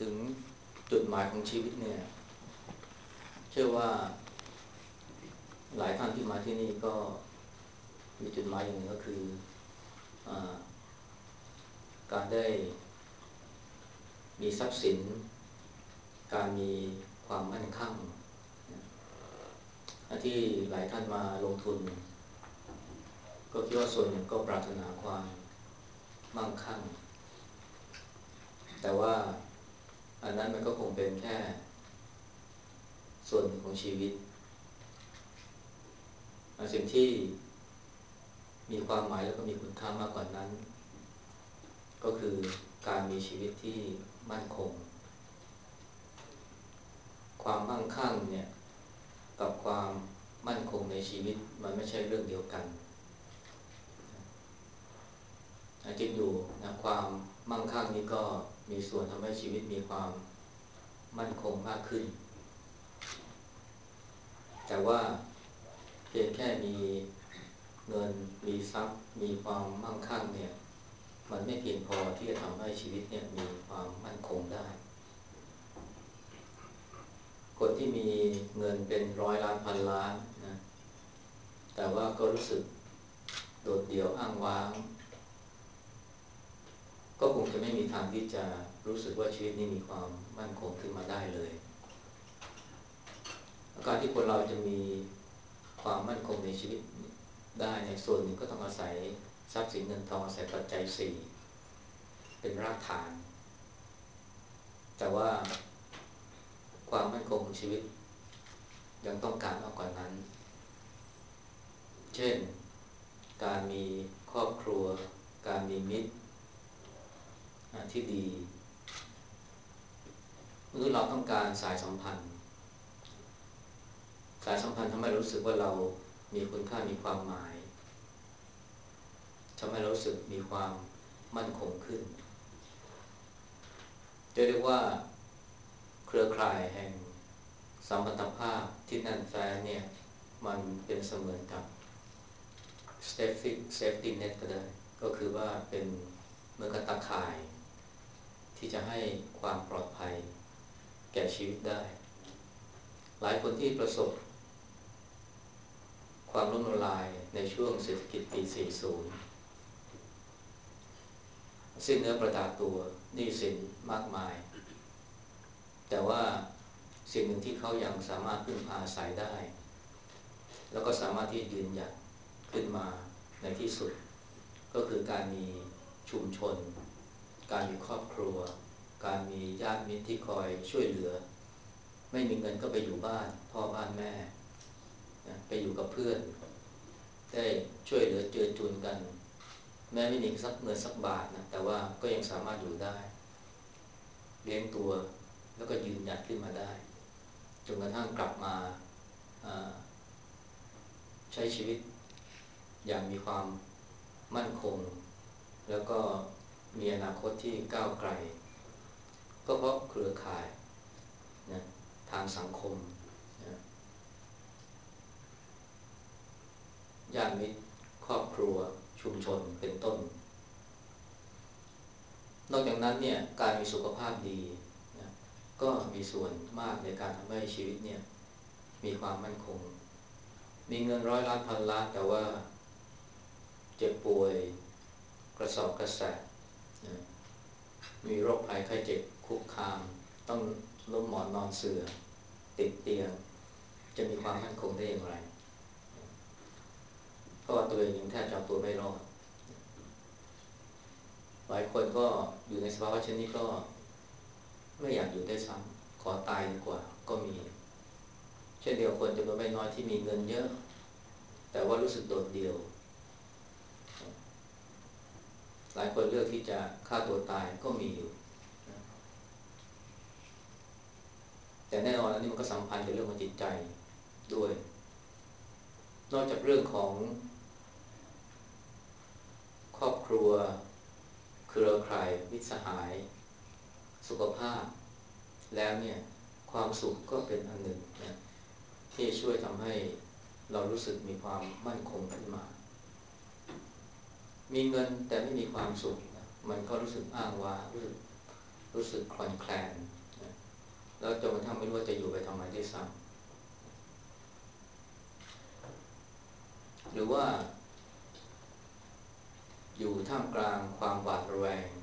ถึงจุดหมายของชีวิตเนี่ยเชื่อว่าหลายท่านที่มาที่นี่ก็มีจุดหมายอย่างหนึ่งก็คืออาการได้มีทรัพย์สินการมีความมั่นคงที่หลายท่านมาลงทุนก็คิดว่าส่วนหนึ่งก็ปรารถนาความมั่งคั่งแต่ว่าอันนั้นมันก็คงเป็นแค่ส่วนหนึ่งของชีวิตสิ่งที่มีความหมายแล้วก็มีคุณค่ามากกว่านั้นก็คือการมีชีวิตที่มั่นคงความมั่งคั่งเนี่ยกับความมั่นคงในชีวิตมันไม่ใช่เรื่องเดียวกันจริงอยู่นะความมั่งคั่งนี้ก็มีส่วนทำให้ชีวิตมีความมั่นคงมากขึ้นแต่ว่าเพียงแค่มีเงินมีทรัพย์มีความมั่งคั่งเนี่ยมันไม่เพียงพอที่จะทำให้ชีวิตเนี่ยมีความมั่นคงได้คนที่มีเงินเป็นร้อยล้านพันล้านนะแต่ว่าก็รู้สึกโดดเดี่ยวอ้างว้างก็คงจะไม่มีทางที่จะรู้สึกว่าชีวิตนี้มีความมั่นคงขึ้นมาได้เลยการที่คนเราจะมีความมั่นคงในชีวิตได้ในส่วนหนึ่งก็ต้องอาศัยทรัพย์สินเงินทองอาศัยปัจจัยสี่เป็นรากฐานแต่ว่าความมั่นคงของชีวิตยังต้องการมากกว่านั้นเช่นการมีครอบครัวการมีมิตรที่ดีมนุษย์เราต้องการสายสัมพันธ์ทำให้รู้สึกว่าเรามีคุณค่ามีความหมายทำให้เรารู้สึกมีความมั่นคงขึ้นจะเรียกว่าเครือข่ายแห่งสัมพันธภาพที่แน่นแฟ้นเนี่ยมันเป็นเสมือนกับ safety net ก็ได้ก็คือว่าเป็นเหมือนกับตาข่ายที่จะให้ความปลอดภัยแก่ชีวิตได้หลายคนที่ประสบความล้มละลายในช่วงเศรษฐกิจปี 40 สิ้นเนื้อประดาตัวหนี้สินมากมายแต่ว่าสิ่งหนึ่งที่เขายังสามารถพึ่งพาอาศัยได้แล้วก็สามารถที่ยืนหยัดขึ้นมาในที่สุดก็คือการมีชุมชนการมีครอบครัวการมีญาติมิตรที่คอยช่วยเหลือไม่มีเงินก็ไปอยู่บ้านพ่อบ้านแม่ไปอยู่กับเพื่อนได้ช่วยเหลือเจือจุนกันแม้ไม่มีสักเงินสักบาทนะแต่ว่าก็ยังสามารถอยู่ได้เลี้ยงตัวแล้วก็ยืนหยัดขึ้นมาได้จนกระทั่งกลับมาใช้ชีวิตอย่างมีความมั่นคงแล้วก็มีอนาคตที่ก้าวไกลก็เพราะเครือข่ายนะทางสังคมนะญาติมิตรครอบครัวชุมชนเป็นต้นนอกจากนั้นเนี่ยการมีสุขภาพดีนะก็มีส่วนมากในการทำให้ชีวิตเนี่ยมีความมั่นคงมีเงินร้อยล้านพันล้านแต่ว่าเจ็บป่วยกระสอบกระแสะนะมีโรคภัยไข้เจ็บคุกคามต้องล้มหมอนนอนเสื่อติดเตียงจะมีความมั่นคงได้อย่างไรเพราะว่าตัวเองยังแทบจะเอาตัวไม่รอดหลายคนก็อยู่ในสภาวะเช่นนี้ก็ไม่อยากอยู่ได้ซ้ำขอตายดีกว่าก็มีเช่นเดียวคนจำนวนไม่น้อยที่มีเงินเยอะแต่ว่ารู้สึกโดดเดี่ยวหลายคนเลือกที่จะฆ่าตัวตายก็มีอยู่แต่แน่นอนอันนี้มันก็สัมพันธ์กับเรื่องของจิตใจด้วยนอกจากเรื่องของครอบครัวเครือข่ายมิตรสหายสุขภาพแล้วเนี่ยความสุขก็เป็นอันหนึ่งนะที่ช่วยทำให้เรารู้สึกมีความมั่นคงขึ้นมามีเงินแต่ไม่มีความสุขนะมันก็รู้สึกอ้างว้างรู้สึกรู้สึกคลอนแคลนนะแล้วจนกระทั่งไม่รู้ว่าจะอยู่ไปทำไมด้วยซ้ำหรือว่าอยู่ท่ามกลางความหวาดระแวง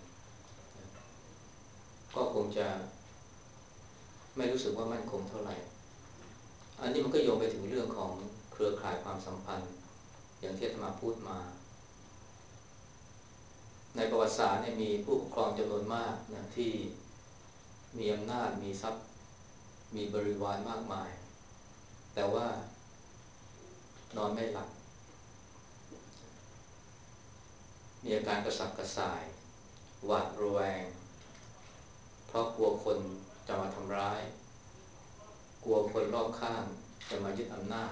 ก็คงจะไม่รู้สึกว่ามั่นคงเท่าไหร่อันนี้มันก็โยงไปถึงเรื่องของเครือข่ายความสัมพันธ์อย่างที่อาตมาพูดมาในประวัติศาสตร์เนี่ยมีผู้ปกครองจำนวนมากนะที่มีอำนาจมีทรัพย์มีบริวารมากมายแต่ว่านอนไม่หลับมีอาการกระสับกระส่ายหวาดระแวงเพราะกลัวคนจะมาทำร้ายกลัวคนรอบข้างจะมายึดอำนาจ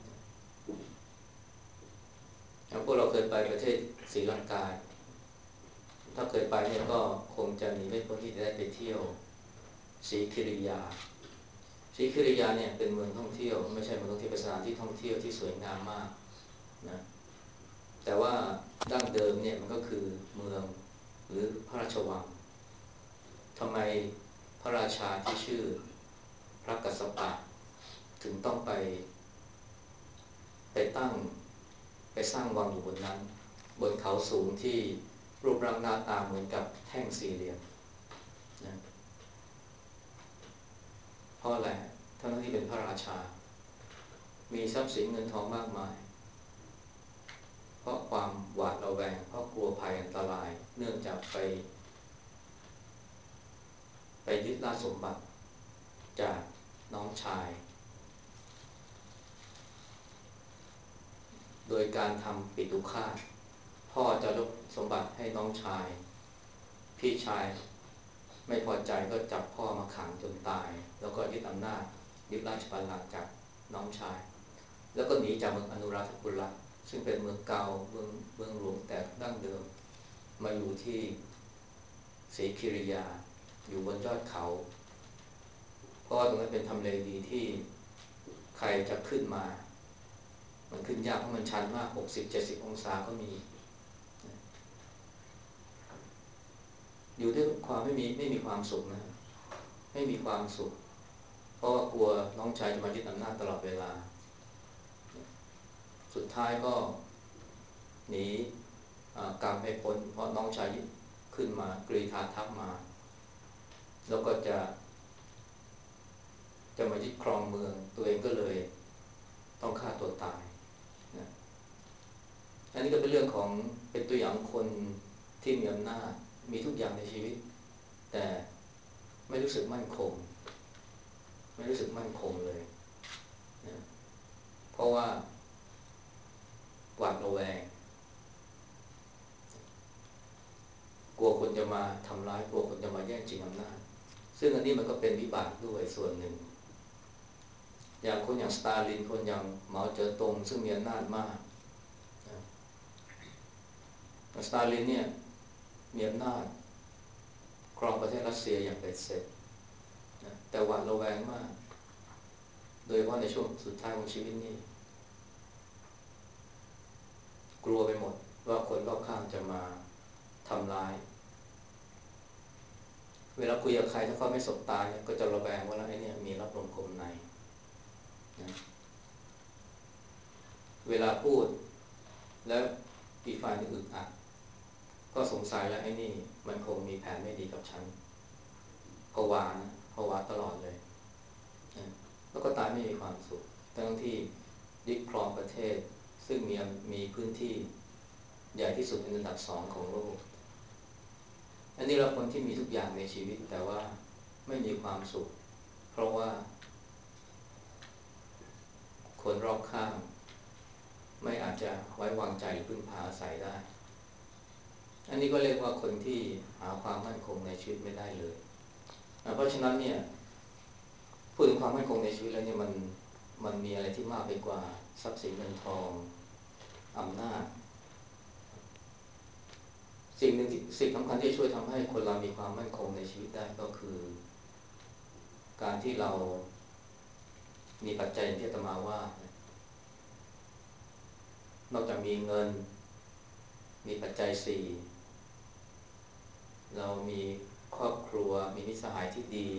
แล้วพวกเราเคยไปประเทศศรีลังกาถ้าเคยไปเนี่ยก็คงจะหนีไม่พ้นที่จะได้ไปเที่ยวศรีคิริยาศรีคิริยาเนี่ยเป็นเมืองท่องเที่ยวไม่ใช่เมืองท่องเที่ยวเป็นสถานที่ท่องเที่ยวที่สวยงามมากนะแต่ว่าดั้งเดิมเนี่ยมันก็คือเมืองหรือพระราชวังทำไมพระราชาที่ชื่อพระกัสสปะถึงต้องไปตั้งไปสร้างวังอยู่บนนั้นบนเขาสูงที่รูปร่างหน้าตาเหมือนกับแท่งสี่เหลี่ยมนะเพราะอะไรทั้งที่เป็นพระราชามีทรัพย์สินเงินทองมากมายเพราะความหวาดระแวงเพราะกลัวภัยอันตรายเนื่องจากไปยึดราชสมบัติจากน้องชายโดยการทำปิตุฆาตพ่อจะยกสมบัติให้น้องชายพี่ชายไม่พอใจก็จับพ่อมาขังจนตายแล้วก็ยึดอำนาจยึดราชบัลลังก์จากน้องชายแล้วก็หนีจากเมืองอนุราธปุระซึ่งเป็นเมืองเก่าเมืองหลวงแต่ดั้งเดิมมาอยู่ที่ศรีคิริยาอยู่บนยอดเขาเพราะว่าตรงนั้นเป็นทำเลดีที่ใครจะขึ้นมามันขึ้นยากเพราะมันชันมาก60-70องศาก็มีอยู่ด้วยความไม่มีความสุขนะไม่มีความสุขเพราะว่ากลัวน้องชายจะมายึดอำนาจตลอดเวลาสุดท้ายก็หนีกรรมไม่พ้นเพราะน้องชายขึ้นมากรีธาทัพมาแล้วก็จะมายึดครองเมืองตัวเองก็เลยต้องฆ่าตัวตายนะอันนี้ก็เป็นเรื่องของเป็นตัวอย่างคนที่มีอำนาจมีทุกอย่างในชีวิตแต่ไม่รู้สึกมั่นคงไม่รู้สึกมั่นคงเลยนะเพราะว่าหวาดระแวงกลัวคนจะมาทำร้ายกลัวคนจะมาแย่งชิงอำนาจซึ่งอันนี้มันก็เป็นวิบากด้วยส่วนหนึ่งอย่างคนอย่างสตาลินคนอย่างเหมาเจ๋อตงซึ่งมีอำนาจมากสตาลินเนี่ยมีอำนาจครองประเทศรัสเซียอย่างเป็นเสร็จแต่หวาดระแวงมากโดยเฉพาะในช่วงสุดท้ายของชีวิตนี้กลัวไปหมดว่าคนรอบข้างจะมาทำร้ายเวลาคุยกับใครถ้าเขาไม่สบตาเนี่ยก็จะระแวงว่าไอ้เนี่ยมีรับลมคมในนะเวลาพูดแล้วอีกฝ่ายนึงอึดอัดก็สงสัยแล้วไอ้นี่มันคงมีแผนไม่ดีกับฉันผวานะผวาตลอดเลยนะแล้วก็ตายไม่มีความสุขทั้งที่ยึดครองประเทศซึ่งมีพื้นที่ใหญ่ที่สุดเป็นอันดับ2ของโลกอันนี้เราคนที่มีทุกอย่างในชีวิตแต่ว่าไม่มีความสุขเพราะว่าคนรอบข้างไม่อาจจะไว้วางใจหรือพึ่งพาอาศัยได้อันนี้ก็เรียกว่าคนที่หาความมั่นคงในชีวิตไม่ได้เลยเพราะฉะนั้นเนี่ยพูดถึงความมั่นคงในชีวิตแล้วเนี่ยมันมีอะไรที่มากไปกว่าทรัพย์สินเงินทองอำนาจสิ่งหนึ่งที่สิ่งสำคัญที่ช่วยทำให้คนเรามีความมั่นคงในชีวิตได้ก็คือการที่เรามีปัจจัยที่อาตมาว่านอกจากมีเงินมีปัจจัย4เรามีครอบครัวมีมิตรสหายที่ดี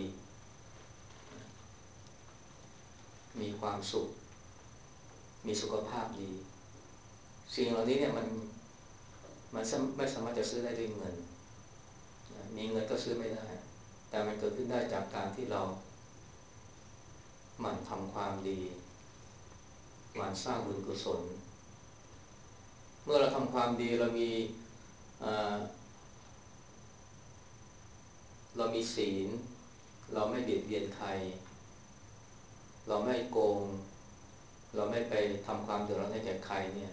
มีความสุขมีสุขภาพดีสิ่งเหล่านี้เนี่ยมันไม่สามารถจะซื้อได้ด้วยเงินมีเงินก็ซื้อไม่ได้แต่มันเกิดขึ้นได้จากการที่เราหมั่นทำความดีหมั่นสร้างบุญกุศลเมื่อเราทำความดีเรามีศีลเราไม่เบียดเบียนใครเราไม่โกงเราไม่ไปทำความเดือดร้อนให้แก่ใครเนี่ย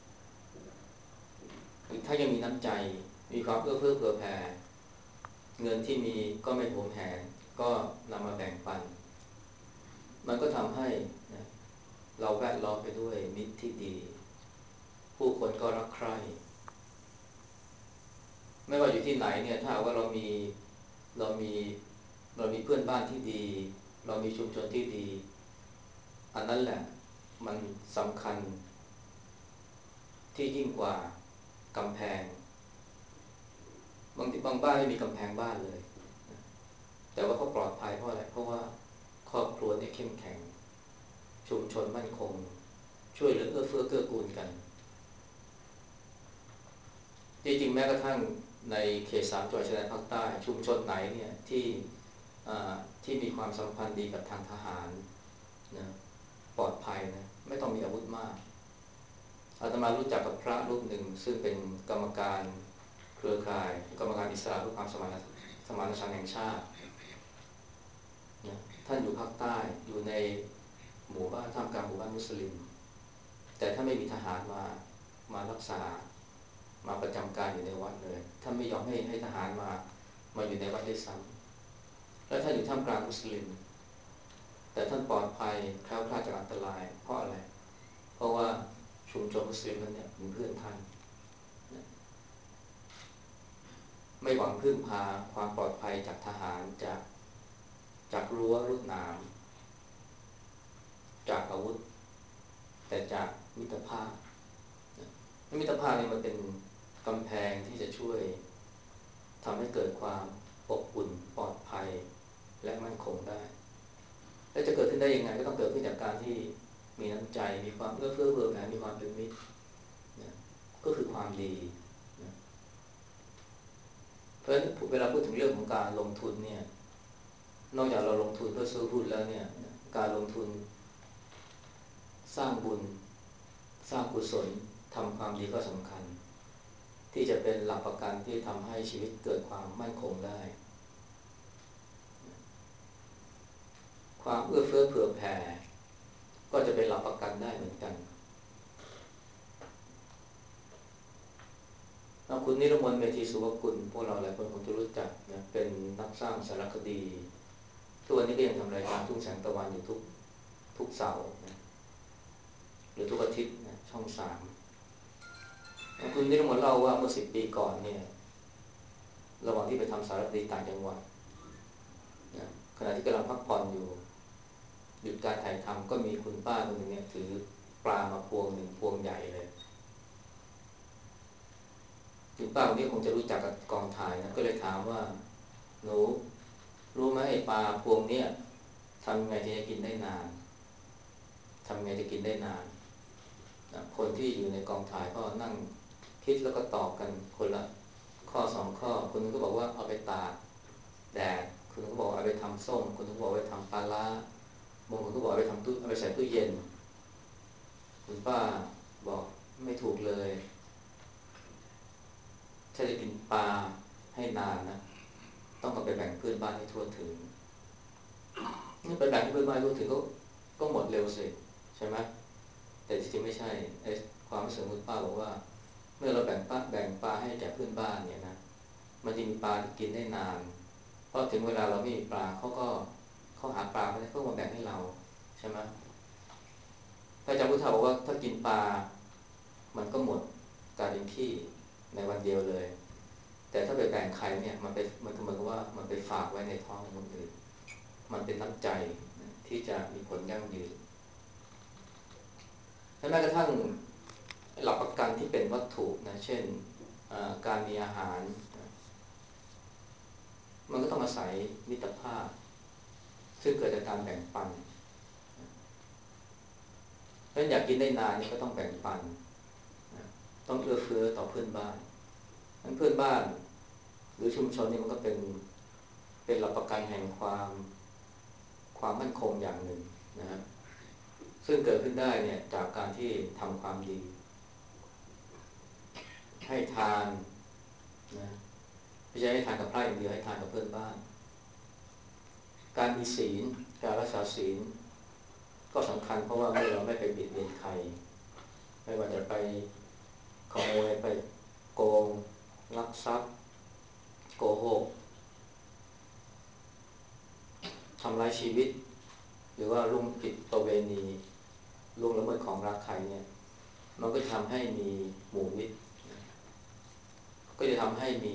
ถ้ายังมีน้ำใจมีความเอื้อเฟื้อเผื่อแผ่เงินที่มีก็ไม่หวงแหนก็นำมาแบ่งปันมันก็ทำให้เราแวดล้อมไปด้วยมิตรที่ดีผู้คนก็รักใคร่ไม่ว่าอยู่ที่ไหนเนี่ยถ้าว่าเรามีเรามีเพื่อนบ้านที่ดีเรามีชุมชนที่ดีอันนั้นแหละมันสำคัญที่ยิ่งกว่ากำแพงบางบ้านไม่มีกำแพงบ้านเลยแต่ว่าเขาปลอดภัยเพราะอะไรเพราะว่าครอบครัวเนี่ยเข้มแข็งชุมชนมั่นคงช่วยเหลือเอื้อเฟื้อเกื้อกูลกันจริงๆแม้กระทั่งในเขต3จังหวัดชายแดนภาคใต้ชุมชนไหนเนี่ยที่มีความสัมพันธ์ดีกับทางทหารนะปลอดภัยนะไม่ต้องมีอาวุธมากอาตมารู้จักกับพระรูปหนึ่งซึ่งเป็นกรรมการเครือข่ายกรรมการอิสระเพื่อความสมานฉันท์แห่งชาตินะท่านอยู่ภาคใต้อยู่ในหมู่บ้านท่ามกลางหมู่บ้านมุสลิมแต่ถ้าไม่มีทหารมารักษามาประจำการอยู่ในวัดเลยท่านไม่ยอมให้ทหารมาอยู่ในวัดด้วยซ้ำและท่านอยู่ท่ามกลางมุสลิมแต่ท่านปลอดภัยแคล้วคลาดจากอันตรายเพราะอะไรเพราะว่าชุมชนมุสลิมนั้นเนี่ยเป็นเพื่อนท่านไม่หวังพึ่งพาความปลอดภัยจากทหารจากรั้วลวดหนามจากอาวุธแต่จากมิตรภาพมิตรภาพนี่มันเป็นกำแพงที่จะช่วยทำให้เกิดความอบอุ่นปลอดภัยและมั่นคงได้และจะเกิดขึ้นได้ยังไงก็ต้องเกิดขึ้นจากการที่มีน้ำใจมีความเอื้อเฟื้อเผื่อแผ่มีความเป็นมิตรก็คือความดีเพราะฉะนั้นเวลาพูดถึงเรื่องของการลงทุนเนี่ยนอกจากเราลงทุนเพื่อซื้อหุ้นแล้วเนี่ยการลงทุนสร้างบุญสร้างกุศลทำความดีก็สำคัญที่จะเป็นหลักประกันที่ทำให้ชีวิตเกิดความมั่นคงได้ความเอื้อเฟื้อเผื่อแผ่ก็จะเป็นหลักประกันได้เหมือนกันคุณนิรมนต์เมธีสุวกุลพวกเราหลายคนคงจะรู้จักนะเป็นนักสร้างสารคดีทุกวันนี้ก็ยังทำรายการทุ่งแสงตะวันอยู่ทุกเสาร์นะหรือทุกอาทิตย์นะช่อง3คุณนิรมนต์เล่าว่าเมื่อ10 ปีก่อนเนี่ยระหว่างที่ไปทำสารคดีต่างจังหวัดนะขณะที่กำลังพักผ่อนอยู่หยุดการถ่ายทำก็มีคุณป้าคนหนึ่งเนี่ยถือปลามาพวงหนึ่งพวงใหญ่เลยคุณป้าคนนี้คงจะรู้จักกับกองถ่ายนะก็เลยถามว่าหนูรู้ไหมปลาพวงเนี่ยทำไงจะกินได้นานทำไงจะกินได้นานนะคนที่อยู่ในกองถ่ายก็นั่งคิดแล้วก็ตอบกันคนละข้อ2 ข้อคนนึงก็บอกว่าเอาไปตากแดดคนนึงก็บอกเอาไปทำส้มคนนึงก็บอกเอาไปทำปลาร้าบางคนก็บอกเอาไปทำเอาไปใส่ตู้เย็นคุณป้าบอกไม่ถูกเลยถ้าจะกินปลาให้นานนะต้องเอาไปแบ่งเพื่อนบ้านให้ทั่วถึงนี่ไปแบ่งให้เพื่อนบ้านทั่วถึงก็หมดเร็วสิใช่ไหมแต่จริงๆไม่ใช่ความรู้สึกคุณป้าบอกว่าเมื่อเราแบ่งปลาให้แก่เพื่อนบ้านเนี่ยนะมันจะมีปลาที่กินได้นานเพราะถึงเวลาเราไม่มีปลาเขาหาปลาไปแล้วก็มาแบ่งให้เราใช่ไหมพระอาจารย์พุทธาบอกว่าถ้ากินปลามันก็หมดกลายเป็นขี้ในวันเดียวเลยแต่ถ้าไปแบ่งใครเนี่ยมันก็เหมือนกับว่ามันไปฝากไว้ในท้องของคนอื่นมันเป็นน้ำใจที่จะมีผลยั่งยืนและแม้กระทั่งหลักประกันที่เป็นวัตถุนะเช่นการมีอาหารมันก็ต้องอาศัยมิตรภาพซึ่งเกิดจากการแบ่งปันเพราะอยากกินได้นานนี่ก็ต้องแบ่งปันต้องเอื้อเฟื้อต่อเพื่อนบ้านนั้นเพื่อนบ้านหรือชุมชนนี่มันก็เป็นหลักประกันแห่งความมั่นคงอย่างหนึ่งนะครับซึ่งเกิดขึ้นได้เนี่ยจากการที่ทำความดีให้ทานนะไม่ใช่ให้ทานกับพระอย่างเดียวให้ทานกับเพื่อนบ้านการมีศีลการรักษาศีลก็สำคัญเพราะว่าเมื่อเราไม่ไปเบียดเบียนใครไม่ว่าจะไปขโมยไปโกงลักทรัพย์โกหกทำร้ายชีวิตหรือว่าล่วงผิดประเวณีล่วงละเมิดของรักใครเนี่ยมันก็ทำให้มีหมู่มิตรก็จะทำให้มี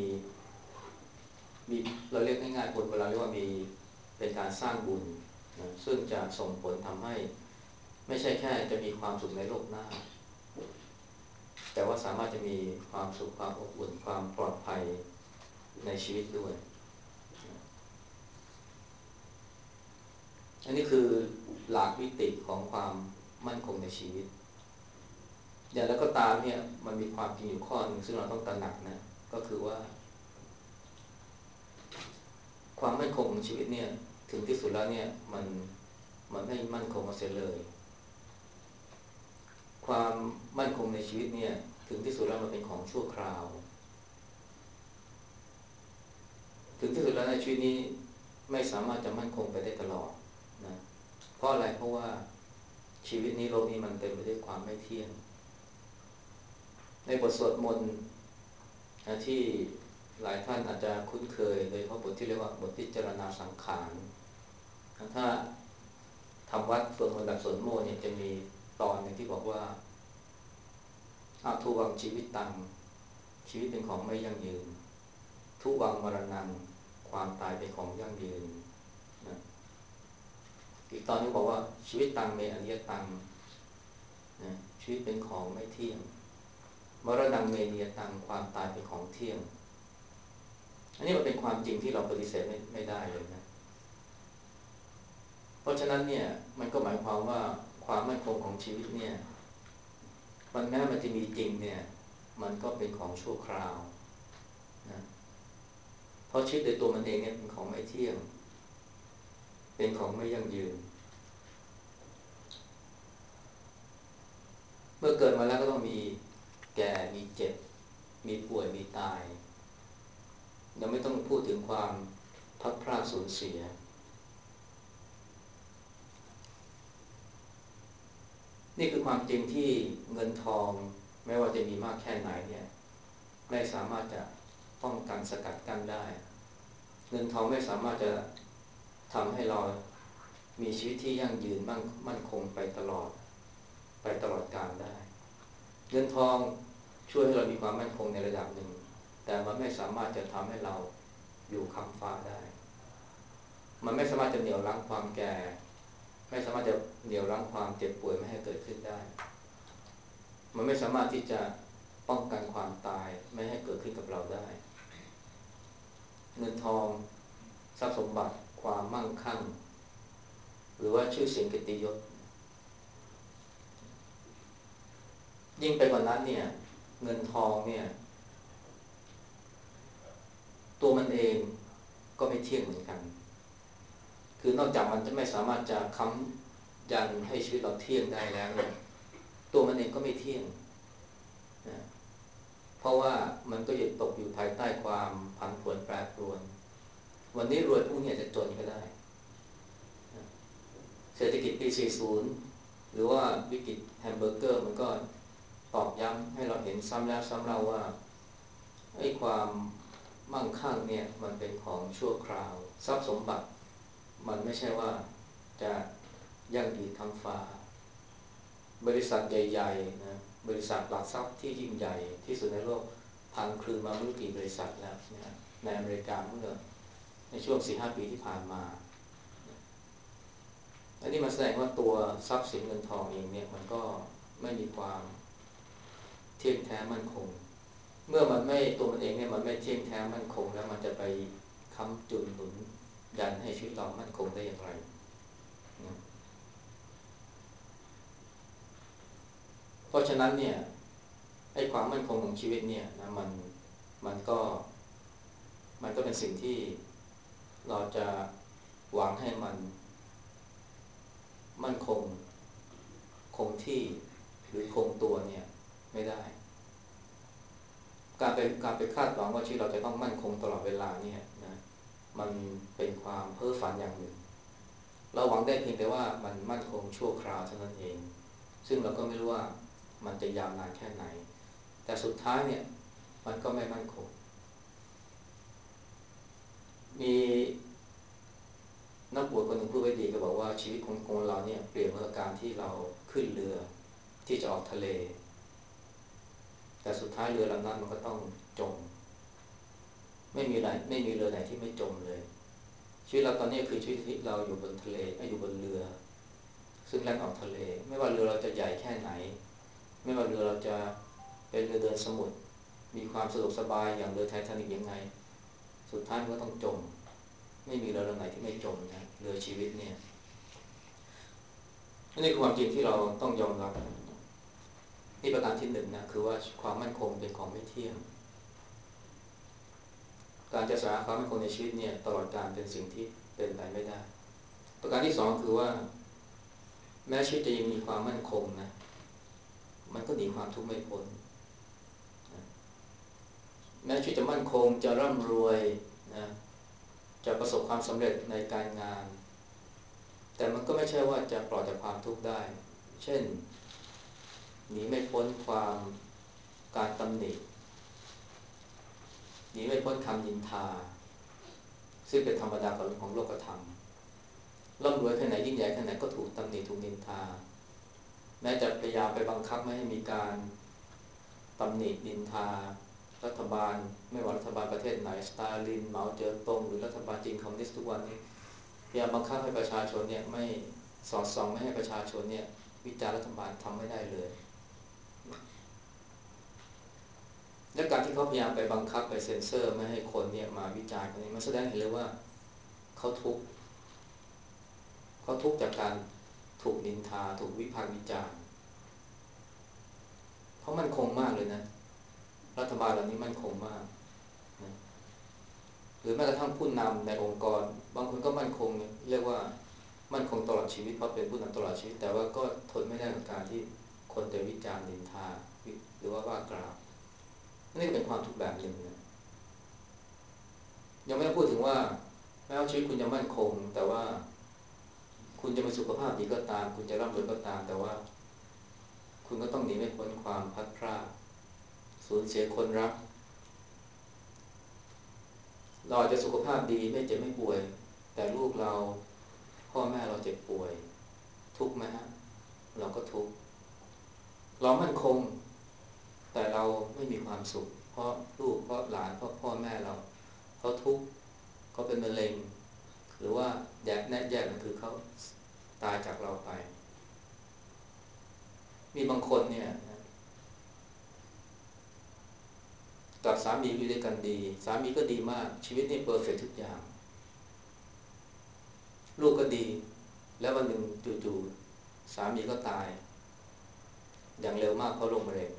เราเรียกง่ายๆคนเวลาเรียกว่ามีเป็นการสร้างบุญนะซึ่งจะส่งผลทำให้ไม่ใช่แค่จะมีความสุขในโลกหน้าแต่ว่าสามารถจะมีความสุขความอบอุ่นความปลอดภัยในชีวิตด้วยอันนี้คือหลักวิติของความมั่นคงในชีวิตอย่างแล้วก็ตามเนี่ยมันมีความจริงอยู่ข้อหนึ่งซึ่งเราต้องตระหนักนะก็คือว่าความมั่นคงของชีวิตเนี่ยถึงที่สุดแล้วเนี่ยมันไม่มั่นคงเสียเลยความมั่นคงในชีวิตเนี่ยถึงที่สุดแล้วมันเป็นของชั่วคราวถึงที่สุดแล้วในชีวิตนี้ไม่สามารถจะมั่นคงไปได้ตลอดนะเพราะอะไรเพราะว่าชีวิตนี้โลกนี้มันเต็มไปด้วยความไม่เที่ยงในบทสวดมนต์ที่หลายท่านอาจจะคุ้นเคยโดยเฉพาะบทที่เรียกว่าบทพิจารณาสังขารถ้าทำวัดสวดมนต์แบบสวดโมเนี่ยจะมีตอนหนึ่งที่บอกว่าอาทุวังชีวิตตังชีวิตเป็นของไม่ยั่งยืนทุวังมรณังความตายเป็นของยั่งยืนนะอีกตอนนึงบอกว่าชีวิตตังเมอนิยตังนะชีวิตเป็นของไม่เที่ยงมรณังเมนิยตังความตายเป็นของเที่ยงอันนี้มันเป็นความจริงที่เราปฏิเสธไม่ได้เลยนะเพราะฉะนั้นเนี่ยมันก็หมายความว่าความมั่นคงของชีวิตเนี่ยมันแม้มันจะมีจริงเนี่ยมันก็เป็นของชั่วคราวนะเพราะชีวิตโดยตัวมันเองเนี่ยเป็นของไม่เที่ยงเป็นของไม่ยั่งยืนเมื่อเกิดมาแล้วก็ต้องมีแก่มีเจ็บมีป่วยมีตายยังไม่ต้องพูดถึงความพลัดพรากสูญเสียนี่คือความจริงที่เงินทองไม่ว่าจะมีมากแค่ไหนเนี่ยไม่สามารถจะป้องกันสกัดกั้นได้เงินทองไม่สามารถจะทำให้เรามีชีวิตที่ยั่งยืนมั่นคงไปตลอดกาลได้เงินทองช่วยให้เรามีความมั่นคงในระดับหนึ่งแต่มันไม่สามารถจะทำให้เราอยู่ค้ำฟ้าได้มันไม่สามารถจะเหนี่ยวรั้งความแก่ไม่สามารถจะเหนี่ยวรั้งความเจ็บป่วยไม่ให้เกิดขึ้นได้มันไม่สามารถที่จะป้องกันความตายไม่ให้เกิดขึ้นกับเราได้เงินทองทรัพย์สมบัติความมั่งคั่งหรือว่าชื่อเสียงเกียรติยศยิ่งไปกว่านั้นเนี่ยเงินทองเนี่ยตัวมันเองก็ไม่เที่ยงเหมือนกันคือนอกจากมันจะไม่สามารถจะค้ำยันให้ชีวิตเราเที่ยงได้แล้วเนี่ยตัวมันเองก็ไม่เที่ยงนะเพราะว่ามันก็ยึดตกอยู่ภายใต้ความผันผวนแปรปรวนวันนี้รวยพรุ่งนี้อาจจะจนก็ได้เศรษฐกิจปี 40 หรือว่าวิกฤตแฮมเบอร์เกอร์มันก็ตอกย้ำให้เราเห็นซ้ำแล้วซ้ำเล่าว่าไอ้ความมั่งคั่งเนี่ยมันเป็นของชั่วคราวทรัพย์สมบัติมันไม่ใช่ว่าจะยั่งยืนค้ำฟ้าบริษัทใหญ่ๆนะบริษัทหลักทรัพย์ที่ยิ่งใหญ่ที่สุดในโลกพังคลืนมาไม่รู้กี่บริษัทแล้วนะในอเมริกาเมื่อในช่วง 4-5 ปีที่ผ่านมาอันนี้มาแสดงว่าตัวทรัพย์สินเงินทองเองเนี่ยมันก็ไม่มีความเที่ยงแท้มั่นคงเมื่อมันไม่ตัวมันเองเนี่ยมันไม่เที่ยงแท้มั่นคงแล้วมันจะไปค้ำจุนหนุนยันให้ชีวิตเรามั่นคงได้อย่างไรนะเพราะฉะนั้นเนี่ยไอ้ความมั่นคงของชีวิตเนี่ยนะมันก็เป็นสิ่งที่เราจะหวังให้มันมั่นคงที่หรือคงตัวเนี่ยไม่ได้การไปคาดหวังว่าชีวิตเราจะต้องมั่นคงตลอดเวลาเนี่ยนะมันเป็นความเพ้อฝันอย่างหนึ่งเราหวังได้เพียงแต่ว่ามันมั่นคงชั่วคราวเท่านั้นเองซึ่งเราก็ไม่รู้ว่ามันจะยาวนานแค่ไหนแต่สุดท้ายเนี่ยมันก็ไม่มั่นคงมีนักบวชคนหนึ่งพูดไว้ดีก็บอกว่าชีวิตของเราเนี่ยเปรียบเหมือนการที่เราขึ้นเรือที่จะออกทะเลแต่สุดท้ายเรือลำนั้นมันก็ต้องจมไม่มีเรือไหนที่ไม่จมเลยชีวิตเราตอนนี้คือชีวิตที่เราอยู่บนทะเลอยู่บนเรือซึ่งแล่นออกทะเลไม่ว่าเรือเราจะใหญ่แค่ไหนไม่ว่าเรือเราจะเป็นเรือเดินสมุทรมีความสะดวกสบายอย่างเรือไททานิคยังไงสุดท้ายมันก็ต้องจมไม่มีเรือลำไหนที่ไม่จมนะเรือชีวิตเนี่ยนี่คือความจริงที่เราต้องยอมรับนี่ประการที่หนึ่งนะคือว่าความมั่นคงเป็นของไม่เที่ยงการจะสร้างความมั่นคงในชีวิตเนี่ยตลอดกาลเป็นสิ่งที่เป็นไปไม่ได้ประการที่สองคือว่าแม้ชีวิตจะยังมีความมั่นคงนะมันก็หนีความทุกข์ไม่พ้นแม้ชีวิตจะมั่นคงจะร่ำรวยนะจะประสบความสำเร็จในการงานแต่มันก็ไม่ใช่ว่าจะปลอดจากความทุกข์ได้เช่นหนีไม่พ้นความการตำหนิหนีไม่พ้นคำนินทาซึ่งเป็นธรรมดาของโลกธรรมร่ำรวยแค่ไหนยิ่งใหญ่แค่ไหนก็ถูกตำหนิถูกนินทาแม้จะพยายามไปบังคับไม่ให้มีการตำหนินินทารัฐบาลไม่ว่ารัฐบาลประเทศไหนสตาลินเหมาเจ๋อตงหรือรัฐบาลจีนคอมมิวนิสต์ทุกวันนี้พยายามบังคับให้ประชาชนเนี่ยไม่สอดส่องไม่ให้ประชาชนเนี่ยวิจารณ์รัฐบาลทำไม่ได้เลยและการที่เขาพยายามไปบังคับไปเซ็นเซอร์ไม่ให้คนเนี่ยมาวิจารณ์คนนี้มันแสดงเห็นเลยว่าเขาทุกข์จากการถูกนินทาถูกวิพากษ์วิจารณ์เขามั่นคงมากเลยนะรัฐบาลเหล่านี้มั่นคงมากนะหรือแม้กระทั่งผู้นำในองค์กรบางคนก็มั่นคงเรียกว่ามั่นคงตลอดชีวิตเพราะเป็นผู้นำตลอดชีวิตแต่ว่าก็ทนไม่ได้กับการที่คนจะวิจารณ์นินทาหรือว่าว่ากล่าวนี่ก็เป็นความทุกข์แบบหนึ่งนะยังไม่ต้องพูดถึงว่าแม้ว่าชีวิตคุณจะมั่นคงแต่ว่าคุณจะมีสุขภาพดีก็ตามคุณจะร่ำรวยก็ตามแต่ว่าคุณก็ต้องหนีไม่พ้นความพลัดพรากสูญเสียคนรักเราอาจจะสุขภาพดีไม่เจ็บไม่ป่วยแต่ลูกเราพ่อแม่เราเจ็บป่วยทุกข์ไหมฮะเราก็ทุกข์เรามั่นคงแต่เราไม่มีความสุขเพราะลูกเพราะหลานเพราะพ่อแม่เราเขาทุกข์เขาเป็นมะเร็งหรือว่าแย่นั่นคือเขาตายจากเราไปมีบางคนเนี่ยกับสามีอยู่ด้วยกันดีสามีก็ดีมากชีวิตนี่เพอร์เฟกต์ทุกอย่างลูกก็ดีแล้ววันหนึ่งจู่ๆสามีก็ตายอย่างเร็วมากเพราะโรคมะเร็ง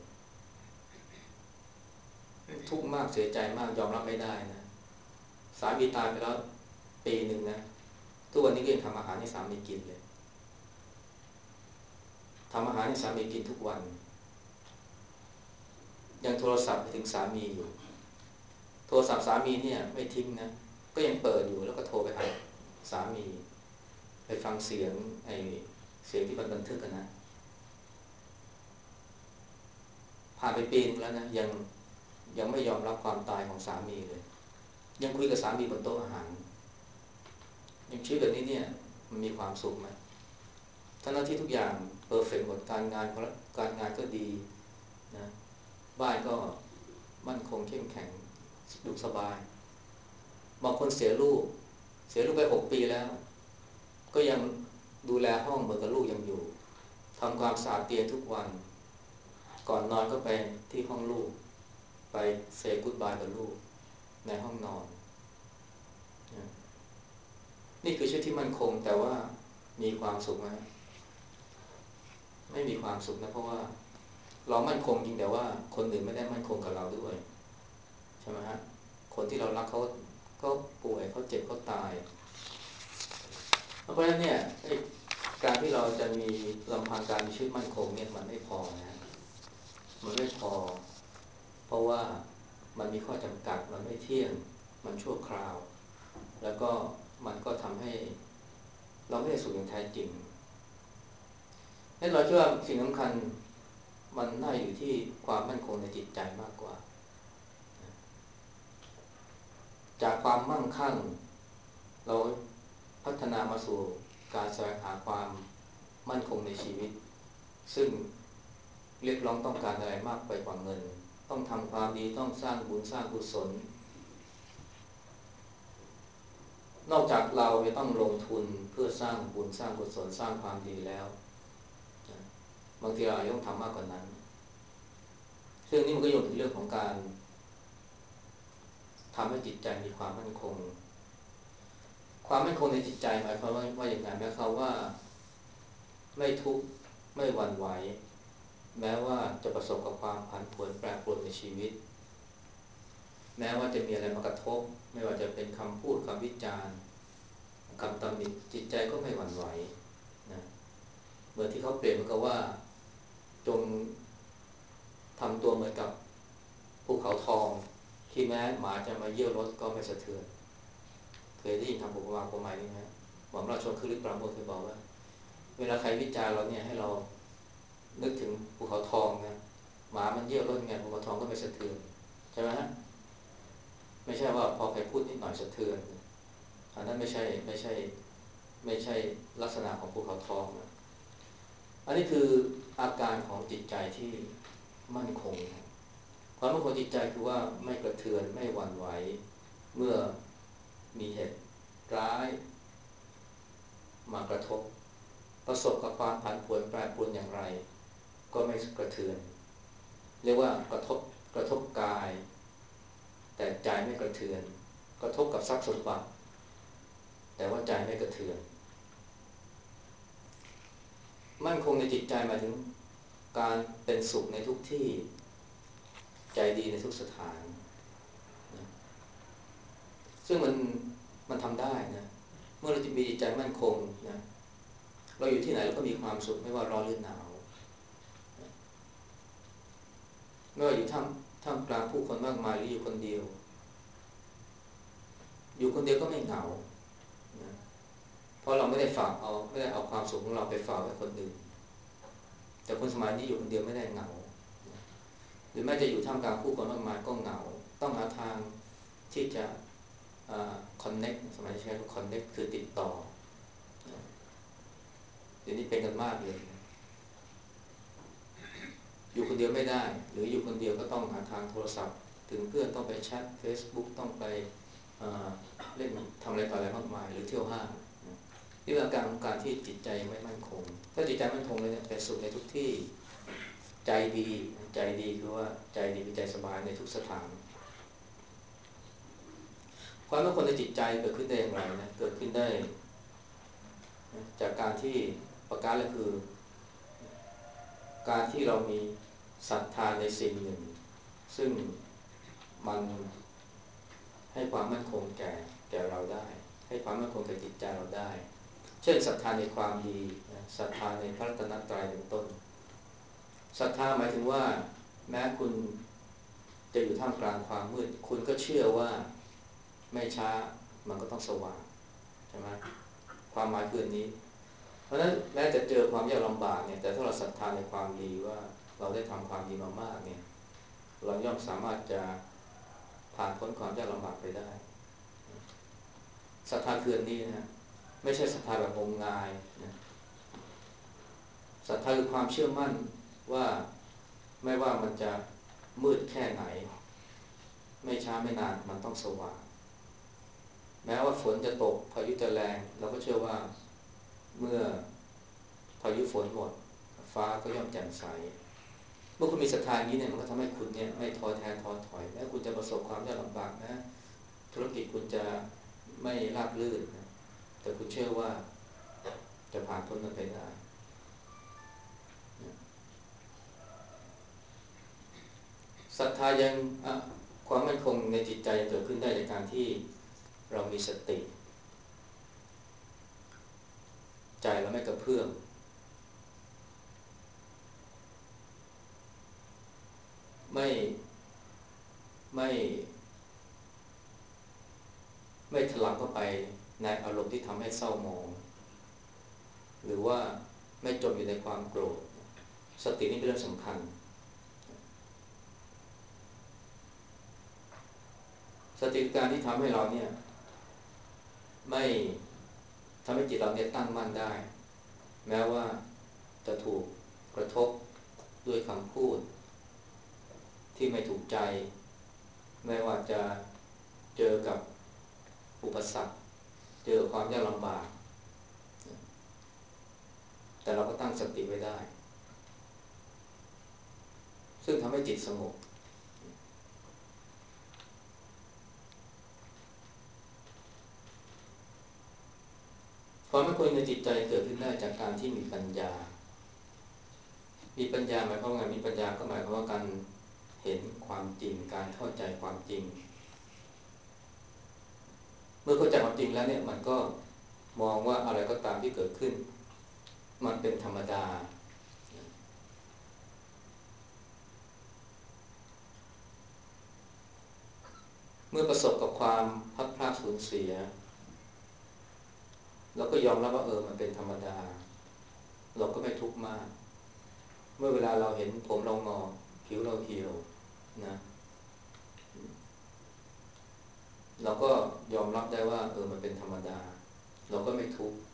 ทุกข์มากเสียใจมากยอมรับไม่ได้นะสามีตายไปแล้วปีหนึ่งนะทุกวันนี้ก็ยังทำอาหารให้สามีกินเลยทำอาหารให้สามีกินทุกวันยังโทรศัพท์ไปถึงสามีอยู่โทรศัพท์สามีเนี่ยไม่ทิ้งนะก็ยังเปิดอยู่แล้วก็โทรไปหาสามีไปฟังเสียงเสียงที่มันบันทึกกันนะผ่านไปปีนึงแล้วนะยังไม่ยอมรับความตายของสามีเลยยังคุยกับสามีบนโต๊ะอาหารยังชีวิตแบบนี้เนี่ยมันมีความสุขไหมทั้งหน้าที่ทุกอย่างเพอร์เฟกต์หมดการงานก็ดีนะบ้านก็มั่นคงเข้มแข็งอยู่สบายบางคนเสียลูกไป6 ปีแล้วก็ยังดูแลห้องเหมือนกับลูกยังอยู่ทำความสะอาดเตียงทุกวันก่อนนอนก็ไปที่ห้องลูกไปเซย์กู๊ดบายกับลูกในห้องนอนนี่คือชีวิตที่มั่นคงแต่ว่ามีความสุขไหมไม่มีความสุขนะเพราะว่าเรามั่นคงจริงแต่ว่าคนอื่นไม่ได้มั่นคงกับเราด้วยใช่ไหมฮะคนที่เรารักเขาก็ป่วยเขาเจ็บเขาตายเพราะฉะนั้นเนี่ยการที่เราจะมีลำพังการมีชีวิตมั่นคงเนี่ยมันไม่พอนะมันไม่พอเพราะว่ามันมีข้อจำกัดมันไม่เที่ยงมันชั่วคราวแล้วก็มันก็ทำให้เราไม่ได้สุขอย่างแท้จริงให้เราเชื่อว่าสิ่งสำคัญมันน่าอยู่ที่ความมั่นคงในจิตใจมากกว่าจากความมั่งคั่งเราพัฒนามาสู่การแสวงหาความมั่นคงในชีวิตซึ่งเรียกร้องต้องการอะไรมากไปกว่าเงินต้องทำความดีต้องสร้างบุญสร้างกุศลนอกจากเราจะต้องลงทุนเพื่อสร้างบุญสร้างกุศลสร้างความดีแล้วบางทีเราต้องทำมากกว่านั้นซึ่งนี่มันก็โยงถึงเรื่องของการทำให้จิตใจมีความมั่นคงความมั่นคงในจิตใจหมายความว่าอย่างไรหมายความว่าไม่ทุกข์ไม่หวั่นไหวแม้ว่าจะประสบกับความผันผวนแปรปรวนในชีวิตแม้ว่าจะมีอะไรมากระทบไม่ว่าจะเป็นคำพูดคำวิจารณ์คำตำหนิจิตใจก็ไม่หวั่นไหวนะเหมือนที่เขาเปรียบมันก็ว่าจงทำตัวเหมือนกับภูเขาทองที่แม้หมาจะมาเยี่ยวรถก็ไม่สะเทือนเคยได้ยินคำอุปมาอุปไมยนี้ไหมหม่อมราชวงศ์คือฤทธิ์ปราโมทย์เคยบอกว่าเวลาใครวิจารณ์เราเนี่ยให้เรานึกถึงภูเขาทองนะหมามันเยี่ยวรถไงภูเขาทองก็ไม่สะเทือนใช่ไหมฮะไม่ใช่ว่าพอใครพูดนิดหน่อยสะเทือนอันนั้นไม่ใช่ลักษณะของภูเขาทองนะอันนี้คืออาการของจิตใจที่มั่นคงความมั่นคงจิตใจคือว่าไม่กระเทือนไม่หวั่นไหวเมื่อมีเหตุร้ายมากระทบประสบกับความผันผวนแปรปรวนอย่างไรก็ไม่กระเทือนเรียกว่ากระทบกายแต่ใจไม่กระเทือนกระทบกับทรัพย์สมบัติแต่ว่าใจไม่กระเทือนมั่นคงในจิตใจหมายถึงการเป็นสุขในทุกที่ใจดีในทุกสถานนะซึ่งมันทำได้นะเมื่อเราจะมีจิตใจมั่นคงนะเราอยู่ที่ไหนเราก็มีความสุขไม่ว่าร้อนหรือหนาวไม่ว่าอยู่ท่ามกลางผู้คนมากมายหรืออยู่คนเดียวก็ไม่เหงานะเพราะเราไม่ได้เอาความสุขของเราไปฝากไว้คนอื่นแต่คนสมัยนี้อยู่คนเดียวไม่ได้เหงาหรือแม้จะอยู่ท่ามกลางผู้คนมากมายก็เหงาต้องหาทางที่จะconnect สมัยนี้ใช้คำ connect คือติดต่อเดี๋ยวนี้เป็นกันมากเลยอยู่คนเดียวไม่ได้หรืออยู่คนเดียวก็ต้องหาทางโทรศัพท์ถึงเพื่อนต้องไปแชท Facebook ต้องไปเล่นทำอะไรต่ออะไรมากมายหรือเที่ยวห้างนี่เป็นอาการของการที่จิตใจไม่มั่นคงถ้าจิตใจมั่นคงเลยเนี่ยเป็นสุขในทุกที่ใจดีคือว่าใจดีคือใจสบายในทุกสถานความมั่นคงในจิตใจเกิดขึ้นได้อย่างไรนะเกิดขึ้นได้จากการที่ประการแรกคือการที่เรามีศรัทธาในสิ่งหนึ่งซึ่งมันให้ความมั่นคงแก่เราได้ให้ความมั่นคงแก่จิตใจเราได้เช่นศรัทธาในความดีศรัทธาในพระรัตนตรัยเป็นต้นศรัทธาหมายถึงว่าแม้คุณจะอยู่ท่ามกลางความมืดคุณก็เชื่อว่าไม่ช้ามันก็ต้องสว่างใช่ไหมความหมายคืออันนี้เพราะฉะนั้นแม้จะเจอความยากลำบากเนี่ยแต่ถ้าเราศรัทธาในความดีว่าเราได้ทำความดีมามากเนี่ยเราย่อมสามารถจะผ่านพ้นความยากลำบากไปได้ศรัทธาคืออันนี้นะไม่ใช่ศรัทธาแบบงมงายนะศรัทธาคือความเชื่อมั่นว่าไม่ว่ามันจะมืดแค่ไหนไม่ช้าไม่นานมันต้องสว่างแม้ว่าฝนจะตกพายุจะแรงเราก็เชื่อว่าเมื่อพายุฝนหมดฟ้าก็ย่อมแจ่มใสเมื่อคุณมีศรัทธาอย่างนี้เนี่ยมันก็ทำให้คุณเนี่ยไม่ท้อแท้ท้อถอยแม้คุณจะประสบความยากลำบากนะธุรกิจคุณจะไม่ราบรื่นนะแต่คุณเชื่อว่าจะผ่านพ้นมันไปได้ศรัทธายังความมั่นคงในจิตใจเกิดขึ้นได้จากการที่เรามีสติใจเราไม่กระเพื่อมไม่ไม่ไม่ถลำเข้าไปในอารมณ์ที่ทำให้เศร้าหมองหรือว่าไม่จมอยู่ในความโกรธสตินี่เป็นเรื่องสำคัญสติการที่ทำให้เราเนี่ยไม่ทำให้จิตเราเนี่ยตั้งมั่นได้แม้ว่าจะถูกกระทบด้วยคำพูดที่ไม่ถูกใจไม่ว่าจะเจอกับอุปสรรคเจอความยากลำบากแต่เราก็ตั้งสติไว้ได้ซึ่งทำให้จิตสงบความมั่นคงในจิตใจเกิดขึ้นได้จากการที่มีปัญญามีปัญญาหมายความว่ามีปัญญาก็หมายความว่าการเห็นความจริงการเข้าใจความจริงเมื่อเข้าใจความจริงแล้วเนี่ยมันก็มองว่าอะไรก็ตามที่เกิดขึ้นมันเป็นธรรมดาเมื่อประสบกับความพลัดพรากสูญเสียเราก็ยอมรับว่ามันเป็นธรรมดาเราก็ไม่ทุกข์มากเมื่อเวลาเราเห็นผมเรางอกผิวเราเหี่ยวนะเราก็ยอมรับได้ว่ามันเป็นธรรมดาเราก็ไม่ทุกข์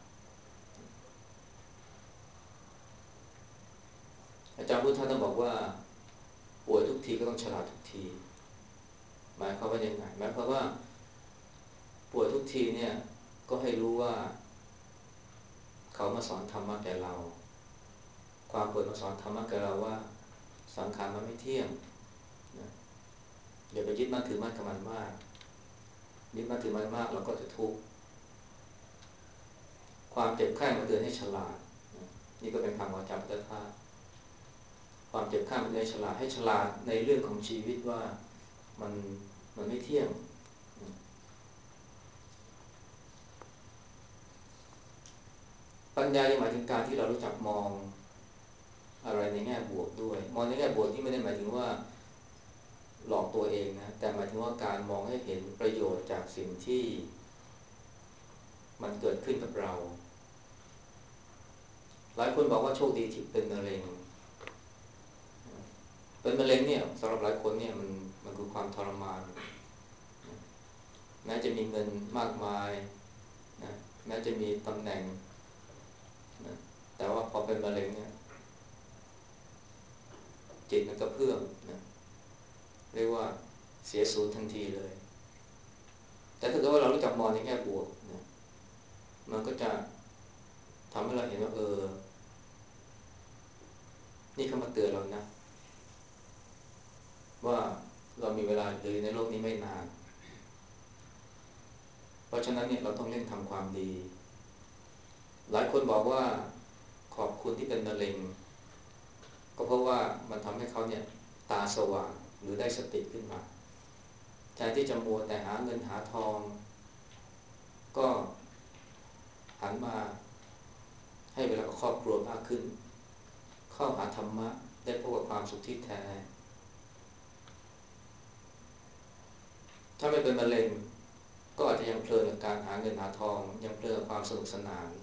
อาจารย์พุทธท่านบอกว่าป่วยทุกทีก็ต้องฉลาดทุกทีหมายความว่ายังไงหมายความว่าป่วยทุกทีเนี่ยก็ให้รู้ว่าเขามาสอนธรรมะแก่เราความป่วยมาสอนธรรมะแก่เราว่าสังขารมันไม่เที่ยงนะอย่าไปยึดมั่นถือมั่นกับมันมากยึดมั่นถือมั่นมากเราก็จะทุกข์ความเจ็บไข้มาเตือนให้ฉลาดนี่ก็เป็นคำของอาจารย์พุทธทาสความเจ็บไข้มาเตือนให้ฉลาดในเรื่องของชีวิตว่ามันมันไม่เที่ยงปัญญาหมายถึงการที่เรารู้จักมองอะไรในแง่บวกด้วยมองในแง่บวกที่ไม่ได้หมายถึงว่าหลอกตัวเองนะแต่หมายถึงว่าการมองให้เห็นประโยชน์จากสิ่งที่มันเกิดขึ้นกับเราหลายคนบอกว่าโชคดีที่เป็นมะเร็งเนี่ยสำหรับหลายคนเนี่ยมันคือความทรมานแม้จะมีเงินมากมายนะแม้จะมีตำแหน่งนะแต่ว่าพอเป็นมะเร็งเนี่ยจิตมันกระเพื่อมนะเรียกว่าเสียสูญทันทีเลยแต่ถ้าเกิดว่าเรารู้จักมองในแง่บวกนะมันก็จะทำให้เราเห็นว่านี่เขามาเตือนเรานะว่าเรามีเวลาอยู่ในโลกนี้ไม่นานเพราะฉะนั้นเนี่ยเราต้องเร่งทำความดีหลายคนบอกว่าขอบคุณที่เป็นมะเร็งก็เพราะว่ามันทำให้เขาเนี่ยตาสว่างหรือได้สติขึ้นมาแทนที่จะมัวแต่หาเงินหาทองก็หันมาให้เวลากับครอบครัวมากขึ้นเข้าหาธรรมะได้พบกับความสุขที่แท้ถ้าไม่เป็นมะเร็งก็อาจจะยังเพลินกับการหาเงินหาทองยังเพลินกับความสนุกสนาน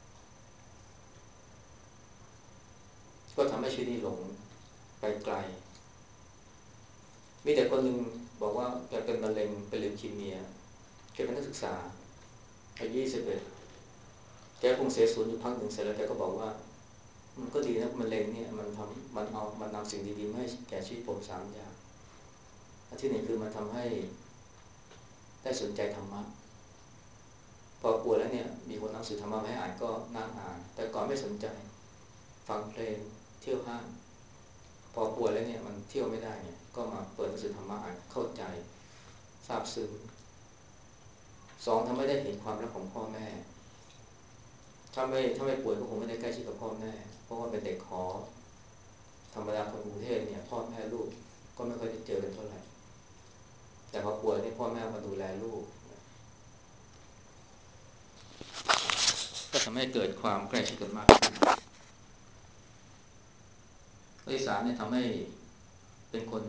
ก็ทำให้ชีวิตนี้หลงไปไกลมีแต่คนหนึ่งบอกว่าแกเป็นมะเร็งเป็นลิวคีเมียแกเป็นนักศึกษาอายุ21แกคงเสียสูญอยู่พักหนึ่งเสร็จแล้วแกก็บอกว่ามันก็ดีนะมะเร็งเนี่ยมันนำสิ่งดีๆมาให้แก่ชีวิตผม3 อย่างอันที่หนึ่งคือมันทำให้ได้สนใจธรรมะพอป่วยแล้วเนี่ยมีคนหนังสือธรรมะมาให้อ่านก็นั่งอ่านแต่ก่อนไม่สนใจฟังเพลงเที่ยวห้างพอป่วยแล้วเนี่ยมันเที่ยวไม่ได้เนี่ยก็มาเปิดหนังสือธรรมะอ่านเข้าใจซาบซึ้ง2ทำให้ได้เห็นความรักของพ่อแม่ถ้าไม่ป่วยก็คงไม่ได้ใกล้ชิดกับพ่อแม่เพราะว่าเป็นเด็กหอธรรมดาคนกรุงเทพเนี่ยพ่อแม่ลูกก็ไม่ค่อยได้เจอกันเท่าไหร่แต่พอป่วยเนี่ยพ่อแม่มาดูแลลูกก็ทำให้เกิดความใกล้ชิดกันมากขึ้นข้อที่สามเนี่ยทำให้เป็นคน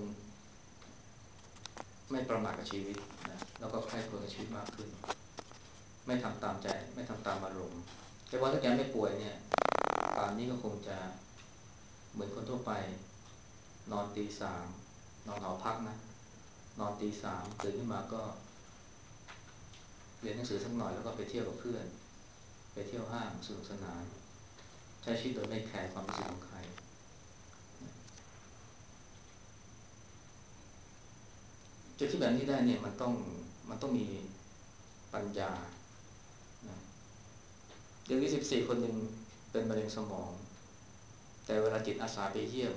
ไม่ประมาทกับชีวิตนะแล้วก็ใคร่ครวญกับชีวิตมากขึ้นไม่ทำตามใจไม่ทำตามอารมณ์แต่ว่าถ้าแกไม่ป่วยเนี่ยป่านนี้ก็คงจะเหมือนคนทั่วไปนอนตีสามนอนหอพักนะนอนตีสามตื่นขึ้นมาก็เรียนหนังสือสักหน่อยแล้วก็ไปเที่ยวกับเพื่อนไปเที่ยวห้างสนุกสนานใช้ชีวิตโดยไม่แคร์ความรู้สึกของใครจะคิดแบบนี้ได้เนี่ยมันต้องมีปัญญานะเด็กอายุ14คนหนึ่งเป็นมะเร็งสมองแต่เวลาจิตอาสาไปเยี่ยม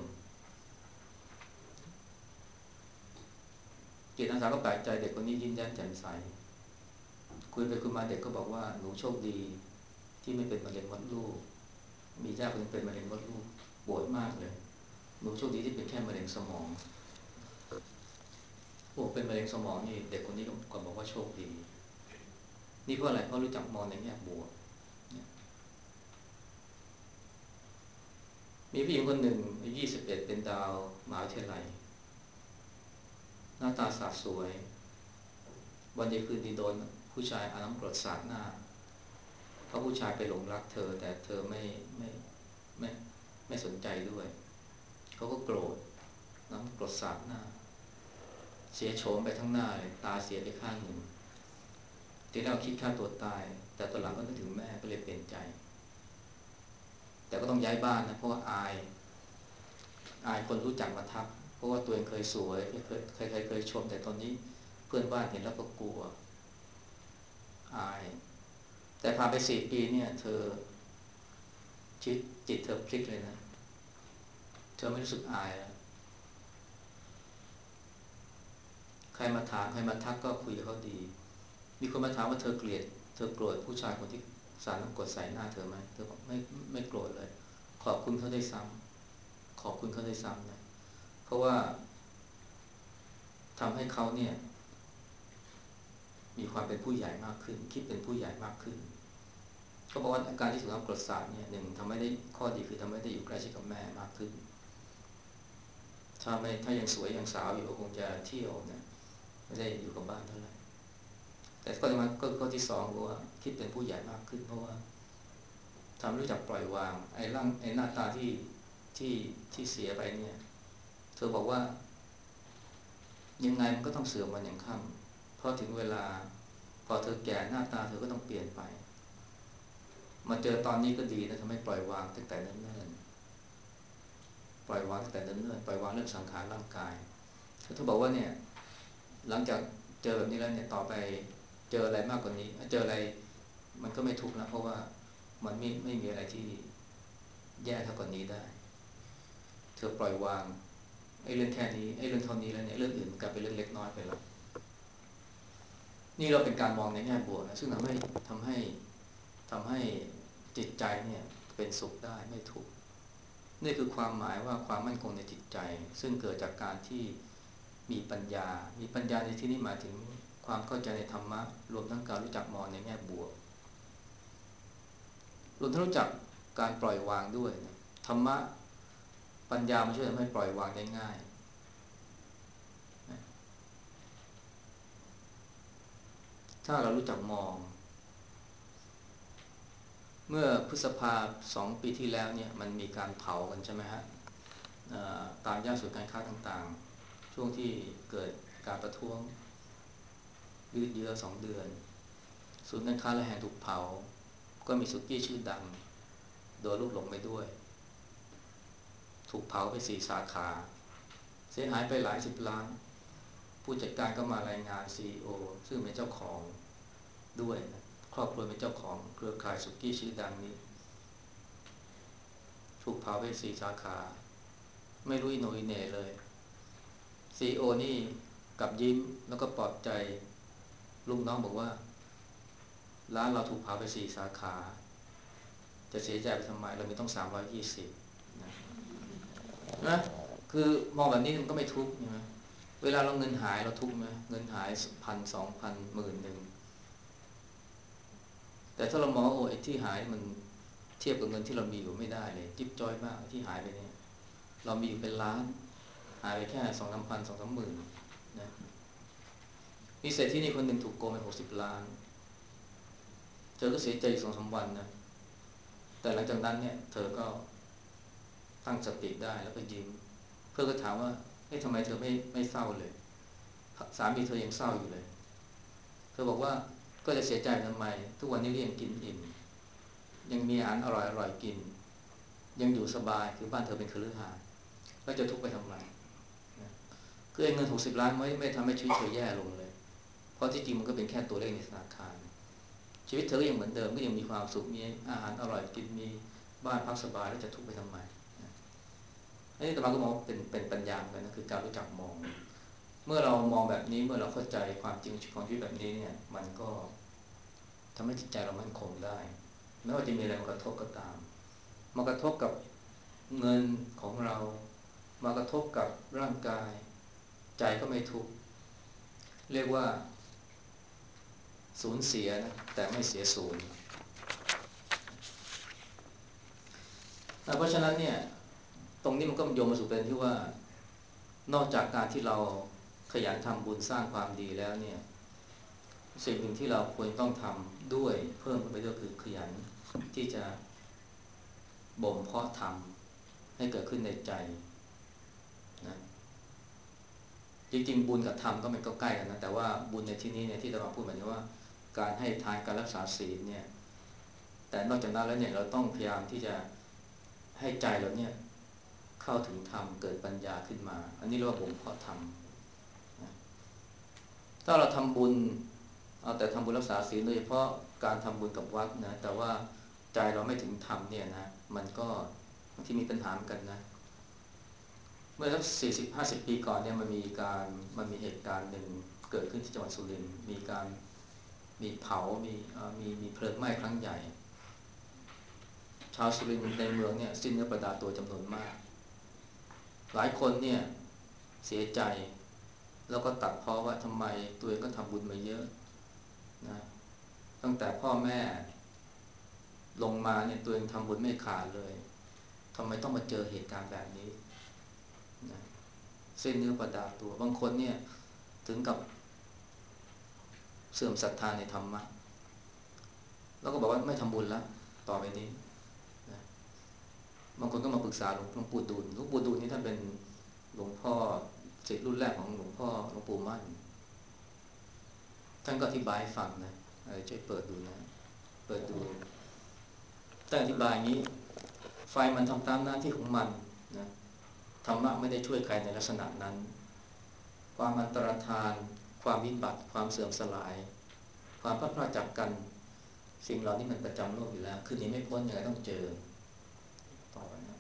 จิตอาสาก็แปลกใจเด็กคนนี้ยิ้มแย้มแจ่มใสคุยไปคุยมาเด็กก็บอกว่าหนูโชคดีที่ไม่เป็นมะเร็งมดลูกมีญาติคนนึงเป็นมะเร็งมดลูกปวดมากเลยหนูโชคดีที่เป็นแค่มะเร็งสมองโอ้เป็นมะเร็งสมองนี่เด็กคนนี้ก็บอกว่าโชคดีนี่เพราะอะไรเพราะรู้จักมองในแง่บวกมีผู้หญิงคนหนึ่งอายุ21เป็นดาวมหาวิทยาลัยหน้าตาสาสวยวันดีคืนดีโดนผู้ชายเอาน้ำกรดสาดหน้าเพราะผู้ชายไปหลงรักเธอแต่เธอไม่ไม่ไม่สนใจด้วยเขาก็โกรธน้ำกรดสาดหน้าเสียโฉมไปทั้งหน้าเลยตาเสียไปข้างหนึ่งทีแรกคิดฆ่าตัวตายแต่ตอนหลังก็นึกถึงแม่ก็เลยเปลี่ยนใจแต่ก็ต้องย้ายบ้านนะเพราะว่าอายคนรู้จักมาทักเพราะว่าตัวเองเคยสวยเคยชมแต่ตอนนี้เพื่อนบ้านเห็นแล้วก็กลัวอายแต่ผ่านไป4 ปีเนี่ยเธอชีวิตจิตเธอพลิกเลยนะเธอไม่รู้สึกอายแล้วใครมาถามใครมาทักก็คุยกับเขาดีมีคนมาถามว่าเธอโกรธผู้ชายคนที่สาดน้ำกรดใส่หน้าเธอไหมเธอบอกไม่โกรธเลยขอบคุณเขาได้ซ้ำขอบคุณเขาได้ซ้ำนะเพราะว่าทำให้เขาเนี่ยมีความเป็นผู้ใหญ่มากขึ้นคิดเป็นผู้ใหญ่มากขึ้นก็บอกว่าอาการที่ถูกน้ำกรดสาดเนี่ยหนึ่งทำให้ได้ข้อดีคือทำให้ได้อยู่ใกล้ชิดกับแม่มากขึ้นถ้ายังสวยยังสาวอยู่ก็คงจะเที่ยวนะไม่ได้อยู่กับบ้านเท่าไหร่แต่ข้อที่มันก็ข้อที่สองก็ว่าคิดเป็นผู้ใหญ่มากขึ้นเพราะว่าทำรู้จักปล่อยวางไอ้หน้าตาที่ที่เสียไปเนี่ยเธอบอกว่ายังไงมันก็ต้องเสื่อมวันยังค่ำพอถึงเวลาพอเธอแก่หน้าตาเธอก็ต้องเปลี่ยนไปมาเจอตอนนี้ก็ดีนะทำให้ปล่อยวางตั้งแต่เนิ่นๆปล่อยวางตั้งแต่เนิ่นๆปล่อยวางเรื่องสังขารร่างกายเธอบอกว่าเนี่ยหลังจากเจอแบบนี้แล้วเนี่ยต่อไปเจออะไรมากกว่านี้เจออะไรมันก็ไม่ทุกข์นะเพราะว่ามันไม่มีอะไรที่แย่เท่ากว่านี้ได้เธอปล่อยวางไอ้เรื่องแค่นี้ไอ้เรื่องเท่านี้แล้วเนี่ยเรื่องอื่นมันกลายเป็นเรื่องเล็กน้อยไปแล้วนี่เราเป็นการมองในแง่บวกนะซึ่งทำให้จิตใจเนี่ยเป็นสุขได้ไม่ทุกข์นี่คือความหมายว่าความมั่นคงในจิตใจซึ่งเกิดจากการที่มีปัญญาในที่นี้หมายถึงความเข้าใจในธรรมะรวมทั้งการรู้จักมองในแง่บวกรวมทั้งรู้จักการปล่อยวางด้วยนะธรรมะปัญญามันช่วยทำให้ปล่อยวางได้ง่ายนะถ้าเรารู้จักมองเมื่อพฤษภา2 ปีที่แล้วเนี่ยมันมีการเผากันใช่ไหมฮะตามย่านศูนย์การค้าต่างๆช่วงที่เกิดการประท้วงยืดเยื้อ2 เดือนศูนย์การค้าและแห่งถูกเผาก็มีสุกี้ชื่อดังโดนลูกหลงไปด้วยถูกเผาไป4 สาขาเสียหายไปหลาย10 ล้านผู้จัดการก็มารายงาน CEO ซึ่งเป็นเจ้าของด้วยนะครอบครัวเป็นเจ้าของเครือข่ายสุกี้ชื่อดังนี้ถูกเผาไป4 สาขาไม่รู้อิโหนอิเหน่เลย CEO นี่กับยิ้มแล้วก็ปลอบใจลูกน้องบอกว่าร้านเราถูกเผาไป4 สาขาจะเสียใจไปทำไมเรามีต้อง320นะนะคือมองแบบนี้มันก็ไม่ทุกข์ใช่ไหมเวลาเราเงินหายเราทุกข์ไหมเงินหาย1,000 2,00010,000แต่ถ้าเรามองว่าโอ้ไอ้ที่หายมันเทียบกับเงินที่เรามีอยู่ไม่ได้เลยจิ๊บจ้อยมากที่หายไปเนี่ยเรามีอยู่เป็นล้านหายไปแค่2-3 พัน2-3 หมื่นนะมีเศรษฐีนี่คนหนึ่งถูกโกงไป60 ล้านเธอก็เสียใจอยู่2-3 วันนะแต่หลังจากนั้นเนี่ยเธอก็ตั้งสติได้แล้วก็ยิ้มเพื่อนก็ถามว่าเฮ้ยทำไมเธอไม่เศร้าเลยสามีเธอยังเศร้าอยู่เลยเธอบอกว่าก็จะเสียใจทำไมทุกวันนี้ก็ยังกินอิ่มยังมีอาหารอร่อยกินยังอยู่สบายคือบ้านเธอเป็นคฤหาสน์แล้วจะทุกข์ไปทำไมนะคือเงิน60 ล้านไม่ทำให้ชีวิตเธอแย่ลงเลยเพราะที่จริงมันก็เป็นแค่ตัวเลขในธนาคารชีวิตเธอก็ยังเหมือนเดิมก็ยังมีความสุขมีอาหารอร่อยกินมีบ้านพักสบายแล้วจะทุกข์ไปทำไมอันนี้อาตมาก็มองเป็นปัญญาเหมือนกันนะคือการรู้จักมองเมื่อเรามองแบบนี้เมื่อเราเข้าใจความจริงของชีวิตแบบนี้เนี่ยมันก็ทำให้จิตใจเรามั่นคงได้ไม่ว่าจะมีอะไรมากระทบก็ตามมากระทบกับเงินของเรามากระทบกับร่างกายใจก็ไม่ทุกข์เรียกว่าสูญเสียนะแต่ไม่เสียศูนย์เพราะฉะนั้นเนี่ยตรงนี้มันก็โยงมาสู่ประเด็นที่ว่านอกจากการที่เราขยันทำบุญสร้างความดีแล้วเนี่ยสิ่งหนึ่งที่เราควรต้องทำด้วยเพิ่มขึ้นไปด้วยคือขยันที่จะบ่มเพาะธรรมให้เกิดขึ้นในใจนะจริงๆบุญกับธรรมก็มันก็ใกล้กันนะแต่ว่าบุญในที่นี้เนี่ยที่เราพูดหมายถึงว่าการให้ทานการรักษาศีลเนี่ยแต่นอกจากนั้นแล้วเนี่ยเราต้องพยายามที่จะให้ใจเราเนี่ยเข้าถึงธรรมเกิดปัญญาขึ้นมาอันนี้เรียกว่าบ่มเพาะธรรมนะถ้าเราทำบุญเอาแต่ทำบุญรักษาศีลโดยเฉพาะการทำบุญกับวัดนะแต่ว่าใจเราไม่ถึงธรรมเนี่ยนะมันก็บางทีมีปัญหาเหมือนกันนะเมื่อสัก40-50 ปีก่อนเนี่ยมันมีเหตุการณ์หนึ่งเกิดขึ้นที่จังหวัดสุรินทร์มีเผามีเพลิงไหม้ครั้งใหญ่ชาวสุรินทร์ในเมืองเนี่ยสิ้นเนื้อประดาตัวจำนวนมากหลายคนเนี่ยเสียใจแล้วก็ตัดพ้อว่าทำไมตัวเองก็ทำบุญมาเยอะนะตั้งแต่พ่อแม่ลงมาเนี่ยตัวเองทำบุญไม่ขาดเลยทำไมต้องมาเจอเหตุการณ์แบบนี้นะสิ้นเนื้อประดาตัวบางคนเนี่ยถึงกับเสื่อมศรัทธาในธรรมะแล้วก็บอกว่าไม่ทำบุญแล้วต่อไปนี้นะบางคนก็มาปรึกษาหลวงปู่ดูลย์นี่ท่านเป็นหลวงพ่อศิษย์รุ่นแรกของหลวงปู่มั่นท่านก็อธิบายให้ฟังนะช่วยเปิดดูนะเปิดดูท่านอธิบายอย่างนี้ไฟมันทำตามหน้าที่ของมันนะธรรมะไม่ได้ช่วยใครในลักษณะนั้นความอันตรธานความวิบัติความเสื่อมสลายความพลาดพลาดจากกันสิ่งเหล่านี้มันประจำโลกอยู่แล้วคือหนีไม่พ้นยังไงต้องเจอต่อไปนะ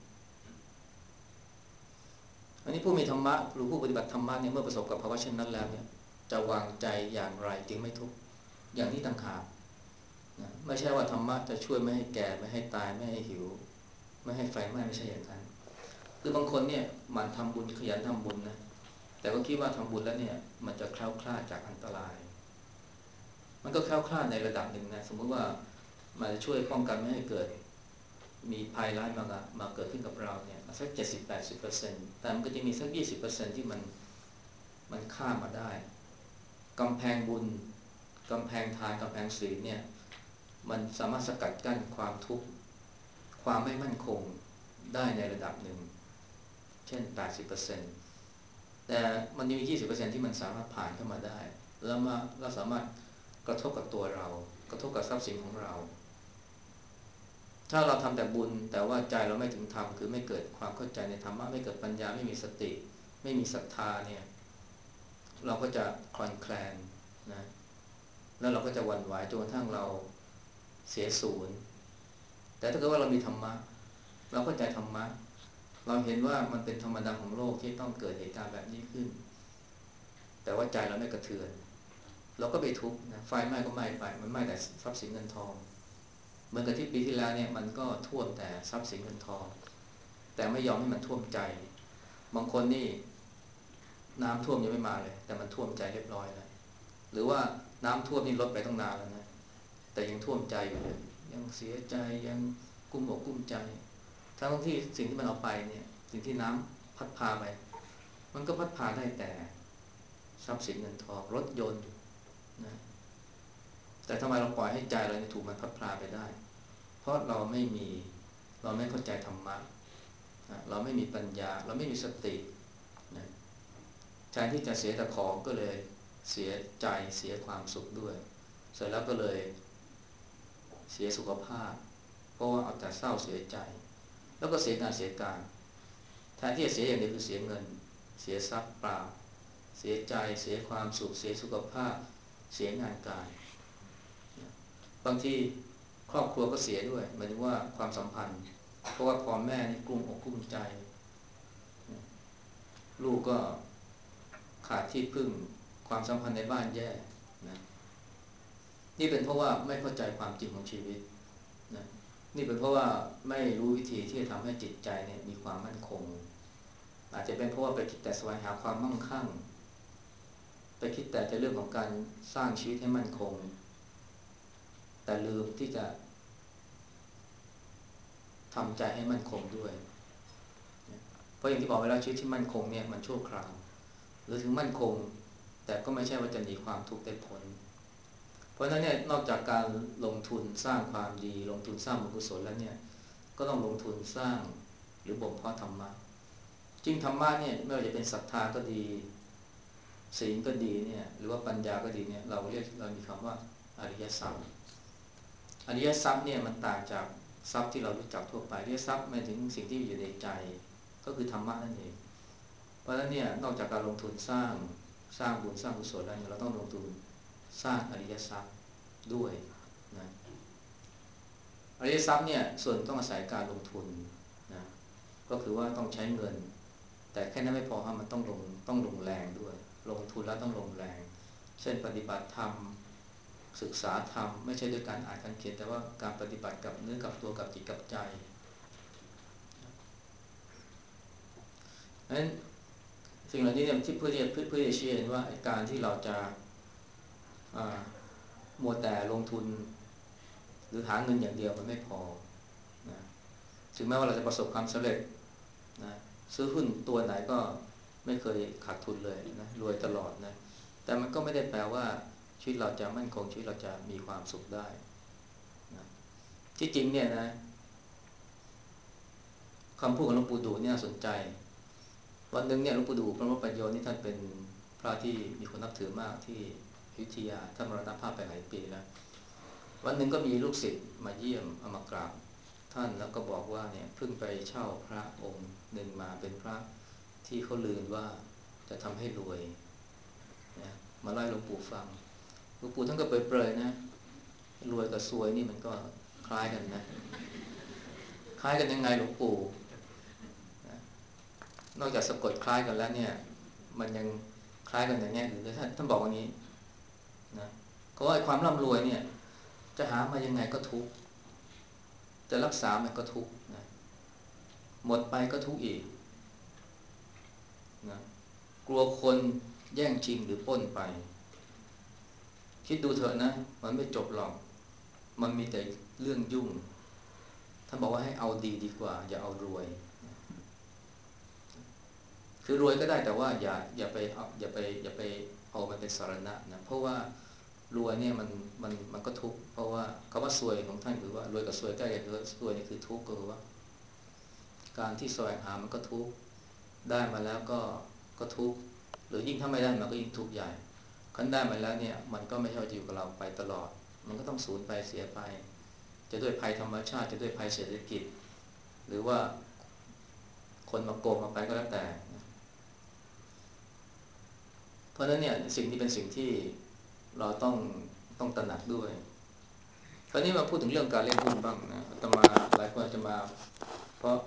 อันนี้ผู้มีธรรมะหรือผู้ปฏิบัติธรรมะเนี่ยเมื่อประสบกับภาวะเช่นนั้นแล้วเนี่ยจะวางใจอย่างไรจึงไม่ทุกข์อย่างนี้ต่างหากนะไม่ใช่ว่าธรรมะจะช่วยไม่ให้แก่ไม่ให้ตายไม่ให้หิวไม่ให้ไฟไหม้ไม่ใช่อย่างนั้นคือบางคนเนี่ยหมั่นทำบุญขยันทำบุญนะแต่ก็คิดว่าทำบุญแล้วเนี่ยมันจะแคล้วคลาดจากอันตรายมันก็แคล้วคลาดในระดับหนึ่งนะสมมติว่ามันจะช่วยป้องกันไม่ให้เกิดมีภัยร้ายมาเกิดขึ้นกับเราเนี่ยสัก70-80%แต่มันก็จะมีสัก20%ที่มันข้ามมาได้กำแพงบุญกำแพงทานกำแพงศีลเนี่ยมันสามารถสกัดกั้นความทุกข์ความไม่มั่นคงได้ในระดับหนึ่งเช่น80%แต่มันมี20%ที่มันสามารถผ่านเข้ามาได้แล้วเราสามารถกระทบกับตัวเรากระทบกับทรัพย์สินของเราถ้าเราทำแต่บุญแต่ว่าใจเราไม่ถึงธรรมคือไม่เกิดความเข้าใจในธรรมะไม่เกิดปัญญาไม่มีสติไม่มีศรัทธาเนี่ยเราก็จะคลอนแคลนนะแล้วเราก็จะหวั่นไหวจนกระทั่งเราเสียศูนย์แต่ถ้าเกิดว่าเรามีธรรมะเราเข้าใจธรรมะเราเห็นว่ามันเป็นธรรมดาของโลกที่ต้องเกิดเหตุการณ์แบบนี้ขึ้นแต่ว่าใจเราไม่กระเทือนเราก็ไปทุกข์นะไฟไหม้ก็ไหม้ไปมันไหม้แต่ทรัพย์สินเงินทองเหมือนกับที่ปีที่แล้วเนี่ยมันก็ท่วมแต่ทรัพย์สินเงินทองแต่ไม่ยอมให้มันท่วมใจบางคนนี่น้ำท่วมยังไม่มาเลยแต่มันท่วมใจเรียบร้อยแล้วหรือว่าน้ำท่วมนี่ลดไปตั้งนานแล้วนะแต่ยังท่วมใจอยู่เลยยังเสียใจยังกุ้มอกกุ้มใจทั้งที่สิ่งที่มันเอาไปเนี่ยสิ่งที่น้ำพัดพาไปมันก็พัดพาได้แต่ทรัพย์สินเงินทองรถยนต์นะแต่ทำไมเราปล่อยให้ใจเราถูกมันพัดพาไปได้เพราะเราไม่เข้าใจธรรมะเราไม่มีปัญญาเราไม่มีสตินะแทนที่จะเสียแต่ของก็เลยเสียใจเสียความสุขด้วยเสร็จแล้วก็เลยเสียสุขภาพเพราะว่าเอาแต่เศร้าเสียใจแล้วก็เสียงานเสียการแทนที่จะเสียอย่างเดียวคือเสียเงินเสียทรัพย์เปล่าเสียใจเสียความสุขเสียสุขภาพเสียงานการบางทีครอบครัวก็เสียด้วยหมายถึงว่าความสัมพันธ์เพราะว่าพ่อแม่นี่กลุ้มอกกลุ้มใจลูกก็ขาดที่พึ่งความสัมพันธ์ในบ้านแย่นะนี่เป็นเพราะว่าไม่เข้าใจความจริงของชีวิตนะนี่เป็นเพราะว่าไม่รู้วิธีที่จะทำให้จิตใจเนี่ยมีความมั่นคงอาจจะเป็นเพราะว่าไปคิดแต่แสวงหาความมั่งคั่งไปคิดแต่ในเรื่องของการสร้างชีวิตให้มั่นคงแต่ลืมที่จะทำใจให้มั่นคงด้วยเพราะอย่างที่บอกไว้แล้วชีวิตที่มั่นคงเนี่ยมันชั่วคราวหรือถึงมั่นคงแต่ก็ไม่ใช่ว่าจะหนีความทุกข์ได้พ้นเพราะฉะนั้นเนี่ยนอกจากการลงทุนสร้างความดีลงทุนสร้างบุญกุศลแล้วเนี่ยก็ต้องลงทุนสร้างหรือบ่มเพาะธรรมะจริงธรรมะเนี่ยไม่ว่าจะเป็นศรัทธาก็ดีศีลก็ดีเนี่ยหรือว่าปัญญาก็ดีเนี่ยเรามีคำว่าอริยทรัพย์อริยทรัพย์เนี่ยมันต่างจากทรัพย์ที่เรารู้จักทั่วไปอริยทรัพย์หมายถึงสิ่งที่อยู่ในใจก็คือธรรมะนั่นเองเพราะฉะนั้นเนี่ยนอกจากการลงทุนสร้างบุญสร้างกุศลแล้วเนี่ยเราต้องลงทุนสร้างอริยทรัพย์ด้วยนะอริยทรัพย์เนี่ยส่วนต้องอาศัยการลงทุนนะก็คือว่าต้องใช้เงินแต่แค่นั้นไม่พอครับมันต้องลงแรงด้วยลงทุนแล้วต้องลงแรงเช่นปฏิบัติธรรมศึกษาธรรมไม่ใช่ด้วยการอ่านการเขียนแต่ว่าการปฏิบัติกับเนื้อกับตัวกับจิตกับใจนั้นสิ่งเหล่านี้เนี่ยที่เพื่อจะชี้เห็นว่าการที่เราจะมัวแต่ลงทุนหรือหาเงินอย่างเดียวมันไม่พอนะถึงแม้ว่าเราจะประสบความสำเร็จนะซื้อหุ้นตัวไหนก็ไม่เคยขาดทุนเลยนะรวยตลอดนะแต่มันก็ไม่ได้แปลว่าชีวิตเราจะมั่นคงชีวิตเราจะมีความสุขได้นะที่จริงเนี่ยนะคำพูดของหลวงปู่ดูเนี่ยน่าสนใจวันหนึ่งเนี่ยหลวงปู่ดูพระมปัญโยนี่ท่านเป็นพระที่มีคนนับถือมากที่อยุธยาท่านมรณภาพไปหลายปีแล้ววันหนึ่งก็มีลูกศิษย์มาเยี่ยมเอามากราบท่านแล้วก็บอกว่าเนี่ยเพิ่งไปเช่าพระองค์หนึ่งมาเป็นพระที่เขาลือว่าจะทำให้รวยนะมาไล่หลวงปู่ฟังหลวงปู่ท่านก็เปรยๆนะรวยกับซวยนี่มันก็คล้ายกันนะคล้ายกันยังไงหลวงปู่นอกจากสะกดคล้ายกันแล้วเนี่ยมันยังคล้ายกันในแง่อื่นด้วยท่านบอกว่างี้นะเพราะว่าความร่ำรวยเนี่ยจะหามายังไงก็ทุกข์จะรักษามันก็ทุกข์นะหมดไปก็ทุกข์อีกนะกลัวคนแย่งชิงหรือปล้นไปคิดดูเถอะนะมันไม่จบหรอกมันมีแต่เรื่องยุ่งท่านบอกว่าให้เอาดีดีกว่าอย่าเอารวยคือรวยก็ได้แต่ว่าอย่าไปเอามันเป็นสารณะนะเพราะว่ารวยเนี่ยมันก็ทุกข์เพราะว่าคำว่าซวยของท่านคือว่ารวยกับซวยใกล้กันคือซวยนี่คือทุกข์ก็คือว่าการที่แสวงหามันก็ทุกข์ได้มาแล้วก็ทุกข์หรือยิ่งถ้าไม่ได้มันก็ยิ่งทุกข์ใหญ่คันได้มาแล้วเนี่ยมันก็ไม่ใช่ว่าจะอยู่กับเราไปตลอดมันก็ต้องสูญไปเสียไปจะด้วยภัยธรรมชาติจะด้วยภัยเศรษฐกิจหรือว่าคนมาโกงมาไปก็แล้วแต่เพราะฉะนั้นเนี่ยสิ่งนี้เป็นสิ่งที่เราต้องตระหนักด้วยคราวนี้มาพูดถึงเรื่องการเล่นหุ้นบ้างนะอาตมาหลายคนอาจจะมาเพราะ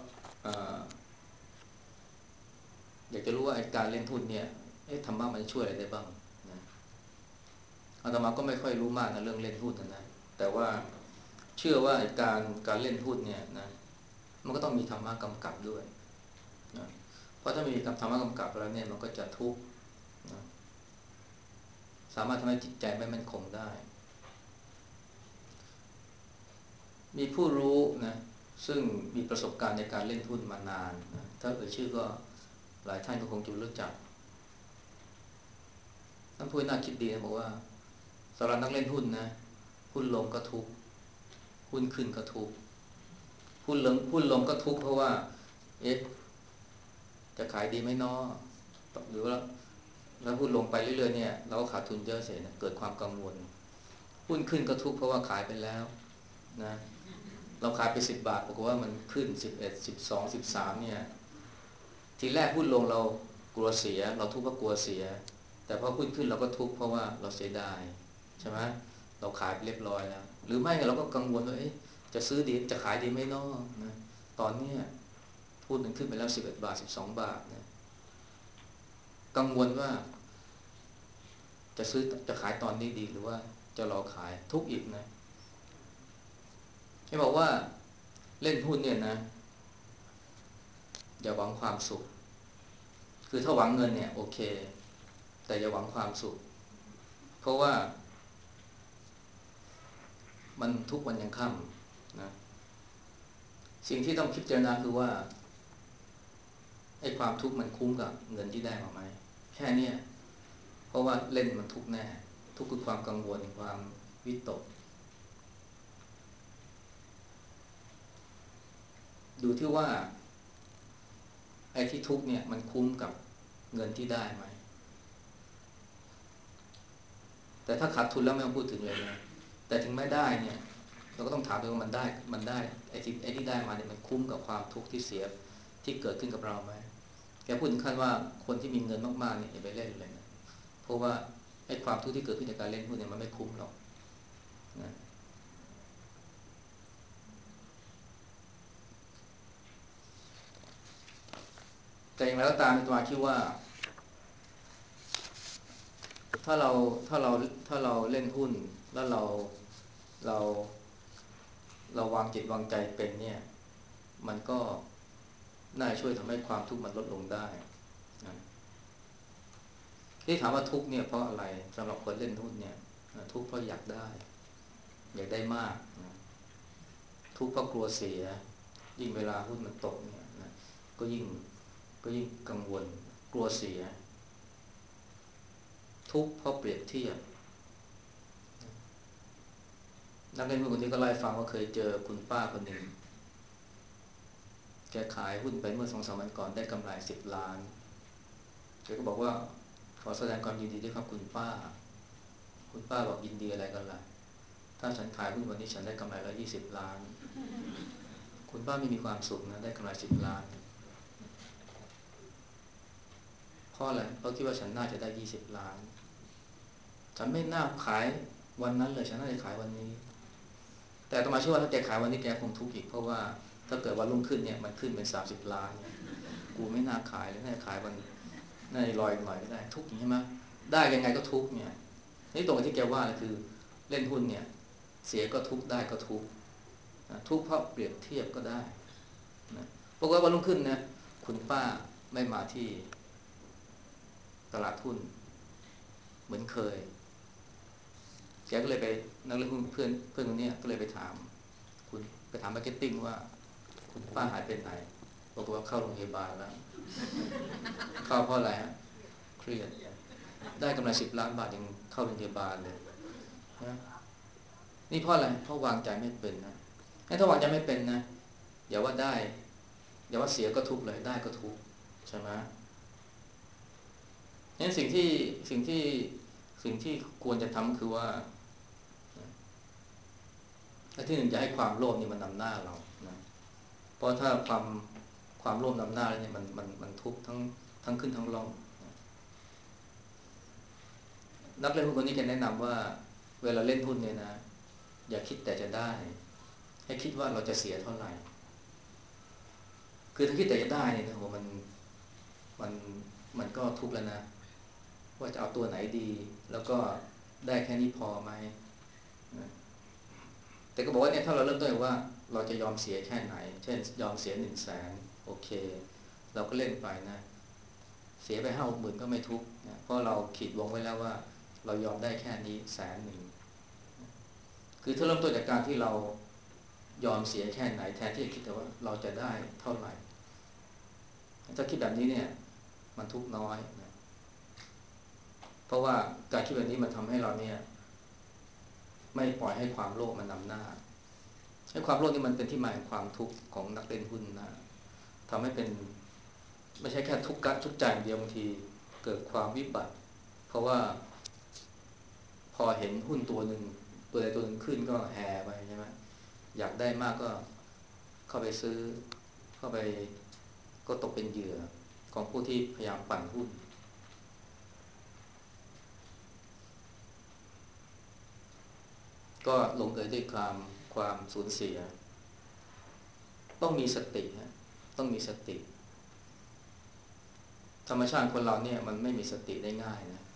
อยากจะรู้ว่าการเล่นหุ้นเนี่ยธรรมะมันช่วยอะไรได้บ้างนะอาตมาก็ไม่ค่อยรู้มากนะเรื่องเล่นหุ้นนะแต่ว่าเชื่อว่าการเล่นหุ้นเนี่ยนะมันก็ต้องมีธรรมะกำกับด้วยนะเพราะถ้ามีธรรมะกำกับแล้วเนี่ยมันก็จะทุกข์นะสามารถทำให้จิตใจไม่มั่นคงได้มีผู้รู้นะซึ่งมีประสบการณ์ในการเล่นหุ้นมานานนะถ้าเอ่ยชื่อก็หลายท่านก็คงจะรู้จักท่านพูดน่าคิดดีนะบอกว่าสำหรับนักเล่นหุ้นนะหุ้นลงก็ทุกข์หุ้นขึ้นก็ทุกข์หุ้นลงก็ทุกข์เพราะว่าเอ๊ะจะขายดีไหมน้อหรือว่าแล้วหุ้นลงไปเรื่อยๆเนี่ยเราก็ขาดทุนเยอะเสียนะเกิดความกังวลหุ้นขึ้นก็ทุกข์เพราะว่าขายไปแล้วนะเราขายไป10 บาทบอกว่ามันขึ้น11 12 13เนี่ยทีแรกหุ้นลงเรากลัวเสียเราทุกข์เพราะกลัวเสียแต่พอหุ้นขึ้นเราก็ทุกข์เพราะว่าเราเสียดายใช่ไหมเราขายไปเรียบร้อยแล้วหรือไม่เราก็กังวลว่าเอ๊ะจะซื้อดีจะขายดีไหมน้อนะตอนนี้หุ้นมันขึ้นไปแล้ว11 บาท12 บาทนะกังวลว่าจะซื้อจะขายตอนนี้ดีหรือว่าจะรอขายทุกข์อีกนะให้บอกว่าเล่นหุ้นเนี่ยนะอย่าหวังความสุขคือถ้าหวังเงินเนี่ยโอเคแต่อย่าหวังความสุขเพราะว่ามันทุกวันยังค่ำนะสิ่งที่ต้องพิจารณาคือว่าไอ้ความทุกข์มันคุ้มกับเงินที่ได้มาไหมแค่นี้เพราะว่าเล่นมันทุกข์แน่ทุกข์คือความกังวลความวิตกดูที่ว่าไอ้ที่ทุกข์เนี่ยมันคุ้มกับเงินที่ได้ไหมแต่ถ้าขาดทุนแล้วไม่ต้องพูดถึงเลยนะแต่ถึงไม่ได้เนี่ยเราก็ต้องถามตัวว่ามันได้ไอ้ที่ได้มาเนี่ยมันคุ้มกับความทุกข์ที่เสียที่เกิดขึ้นกับเราไหมแกพูดถึงขั้นว่าคนที่มีเงินมากๆเนี่ยอย่าไปเล่นเลยนะเพราะว่าไอ้ความทุกข์ที่เกิดขึ้นจากการเล่นหุ้นเนี่ยมันไม่คุ้มหรอกนะแต่อย่างไรก็ตามตัวคิดว่าถ้าเราถ้าเราถ้าเราเล่นหุ้นแล้วเราเราวางจิตวางใจเป็นเนี่ยมันก็น่าช่วยทำให้ความทุกข์มันลดลงได้นะที่ถามว่าทุกข์เนี่ยเพราะอะไรสำหรับคนเล่นหุ้นเนี่ยทุกข์เพราะอยากได้มากนะทุกข์เพราะกลัวเสียยิ่งเวลาหุ้นมันตกเนี่ยนะก็ยิ่งก็ยิ่งกังวลกลัวเสียทุกข์เพราะเปรียบเทียบนักเล่นหุ้นคนนี้ก็ไล่าให้ฟังว่าเคยเจอคุณป้าคนหนึ่งแกขายหุ้นไปเมื่อ2-3 วันก่อนได้กำไร10 ล้านแกก็บอกว่าขอแสดงความยินดีด้วยครับคุณป้าคุณป้าบอกยินดีอะไรกันล่ะถ้าฉันขายหุ้นวันนี้ฉันได้กำไรแล้ว20 ล้านคุณป้าไม่มีความสุขนะได้กำไร10 ล้านเพราะอะไรเพราะคิดว่าฉันน่าจะได้20 ล้านฉันไม่น่าขายวันนั้นเลยฉันน่าจะขายวันนี้แต่ต่อมาเชื่อว่าถ้าแกขายวันนี้แกคงทุกข์อีกเพราะว่าถ้าเกิดวันรุ่งขึ้นเนี่ยมันขึ้นเป็น30 ล้านเนี่ยกูไม่น่าขายเลยน่าจะขายวันน่าจะรออีกหน่อยก็ได้ทุกข์ใช่ไหมได้ยังไงก็ทุกข์เนี่ยนี่ตรงกับที่แกว่าเลยคือเล่นหุ้นเนี่ยเสียก็ทุกข์ได้ก็ทุกข์ทุกข์เพราะเปรียบเทียบก็ได้นะปรากฏว่าวันรุ่งขึ้นนะคุณป้าไม่มาที่ตลาดหุ้นเหมือนเคยแกก็เลยไปนักเล่นหุ้นเพื่อนคนนี้ก็เลยไปถามคุณไปถามมาร์เก็ตติ้งว่าคุณป้าหายไปไหนบอกว่าเข้าโรงพยาบาลแล้วเข้าเพราะอะไรฮะเครียดได้กำไร10 ล้านบาทยังเข้าโรงพยาบาลเลยนะนี่เพราะอะไรเพราะวางใจไม่เป็นนะถ้าวางใจไม่เป็นนะอย่าว่าได้อย่าว่าเสียก็ทุกข์เลยได้ก็ทุกข์ใช่ไหมงั้นสิ่งที่ควรจะทำคือว่าที่หนึ่งจะให้ความโลภนี่มันนำหน้าเรานะเพราะถ้าความโลภนำหน้าแล้วเนี่ยมันทุกข์ทั้งขึ้นทั้งล่องนักเล่นหุ้นคนนี้แกแนะนำว่าเวลาเล่นหุ้นเนี่ยนะอย่าคิดแต่จะได้ให้คิดว่าเราจะเสียเท่าไหร่คือถ้าคิดแต่จะได้เนี่ยโหมันมันก็ทุกข์แล้วนะว่าจะเอาตัวไหนดีแล้วก็ได้แค่นี้พอไหมนะแต่แต่ก็บอกว่าเนี่ยถ้าเราเริ่มต้นว่าเราจะยอมเสียแค่ไหนเช่นยอมเสีย100,000โอเคเราก็เล่นไปนะเสียไป50,000ก็ไม่ทุกข์นะเพราะเราขีดวงไว้แล้วว่าเรายอมได้แค่นี้100,000คือถ้าเริ่มต้นจากการที่เรายอมเสียแค่ไหนแทนที่จะคิดแต่ว่าเราจะได้เท่าไหร่ถ้าคิดแบบนี้เนี่ยมันทุกข์น้อยนะเพราะว่าการคิดแบบนี้มันทำให้เราเนี่ยไม่ปล่อยให้ความโลภมันนำหน้าให้ความโลภนี่มันเป็นที่มาของความทุกข์ของนักเล่นหุ้นนะทำให้เป็นไม่ใช่แค่ทุกข์กะทุกข์ใจอย่างเดียวบางทีเกิดความวิบัติเพราะว่าพอเห็นหุ้นตัวหนึ่งตัวใดตัวหนึ่งขึ้นก็แห่ไปใช่ไหมอยากได้มากก็เข้าไปซื้อเข้าไปก็ตกเป็นเหยื่อของผู้ที่พยายามปั่นหุ้นก็ลงเอยด้วยความสูญเสียต้องมีสติฮะต้องมีสติธรรมชาติคนเราเนี่ยมันไม่มีสติได้ง่ายนะ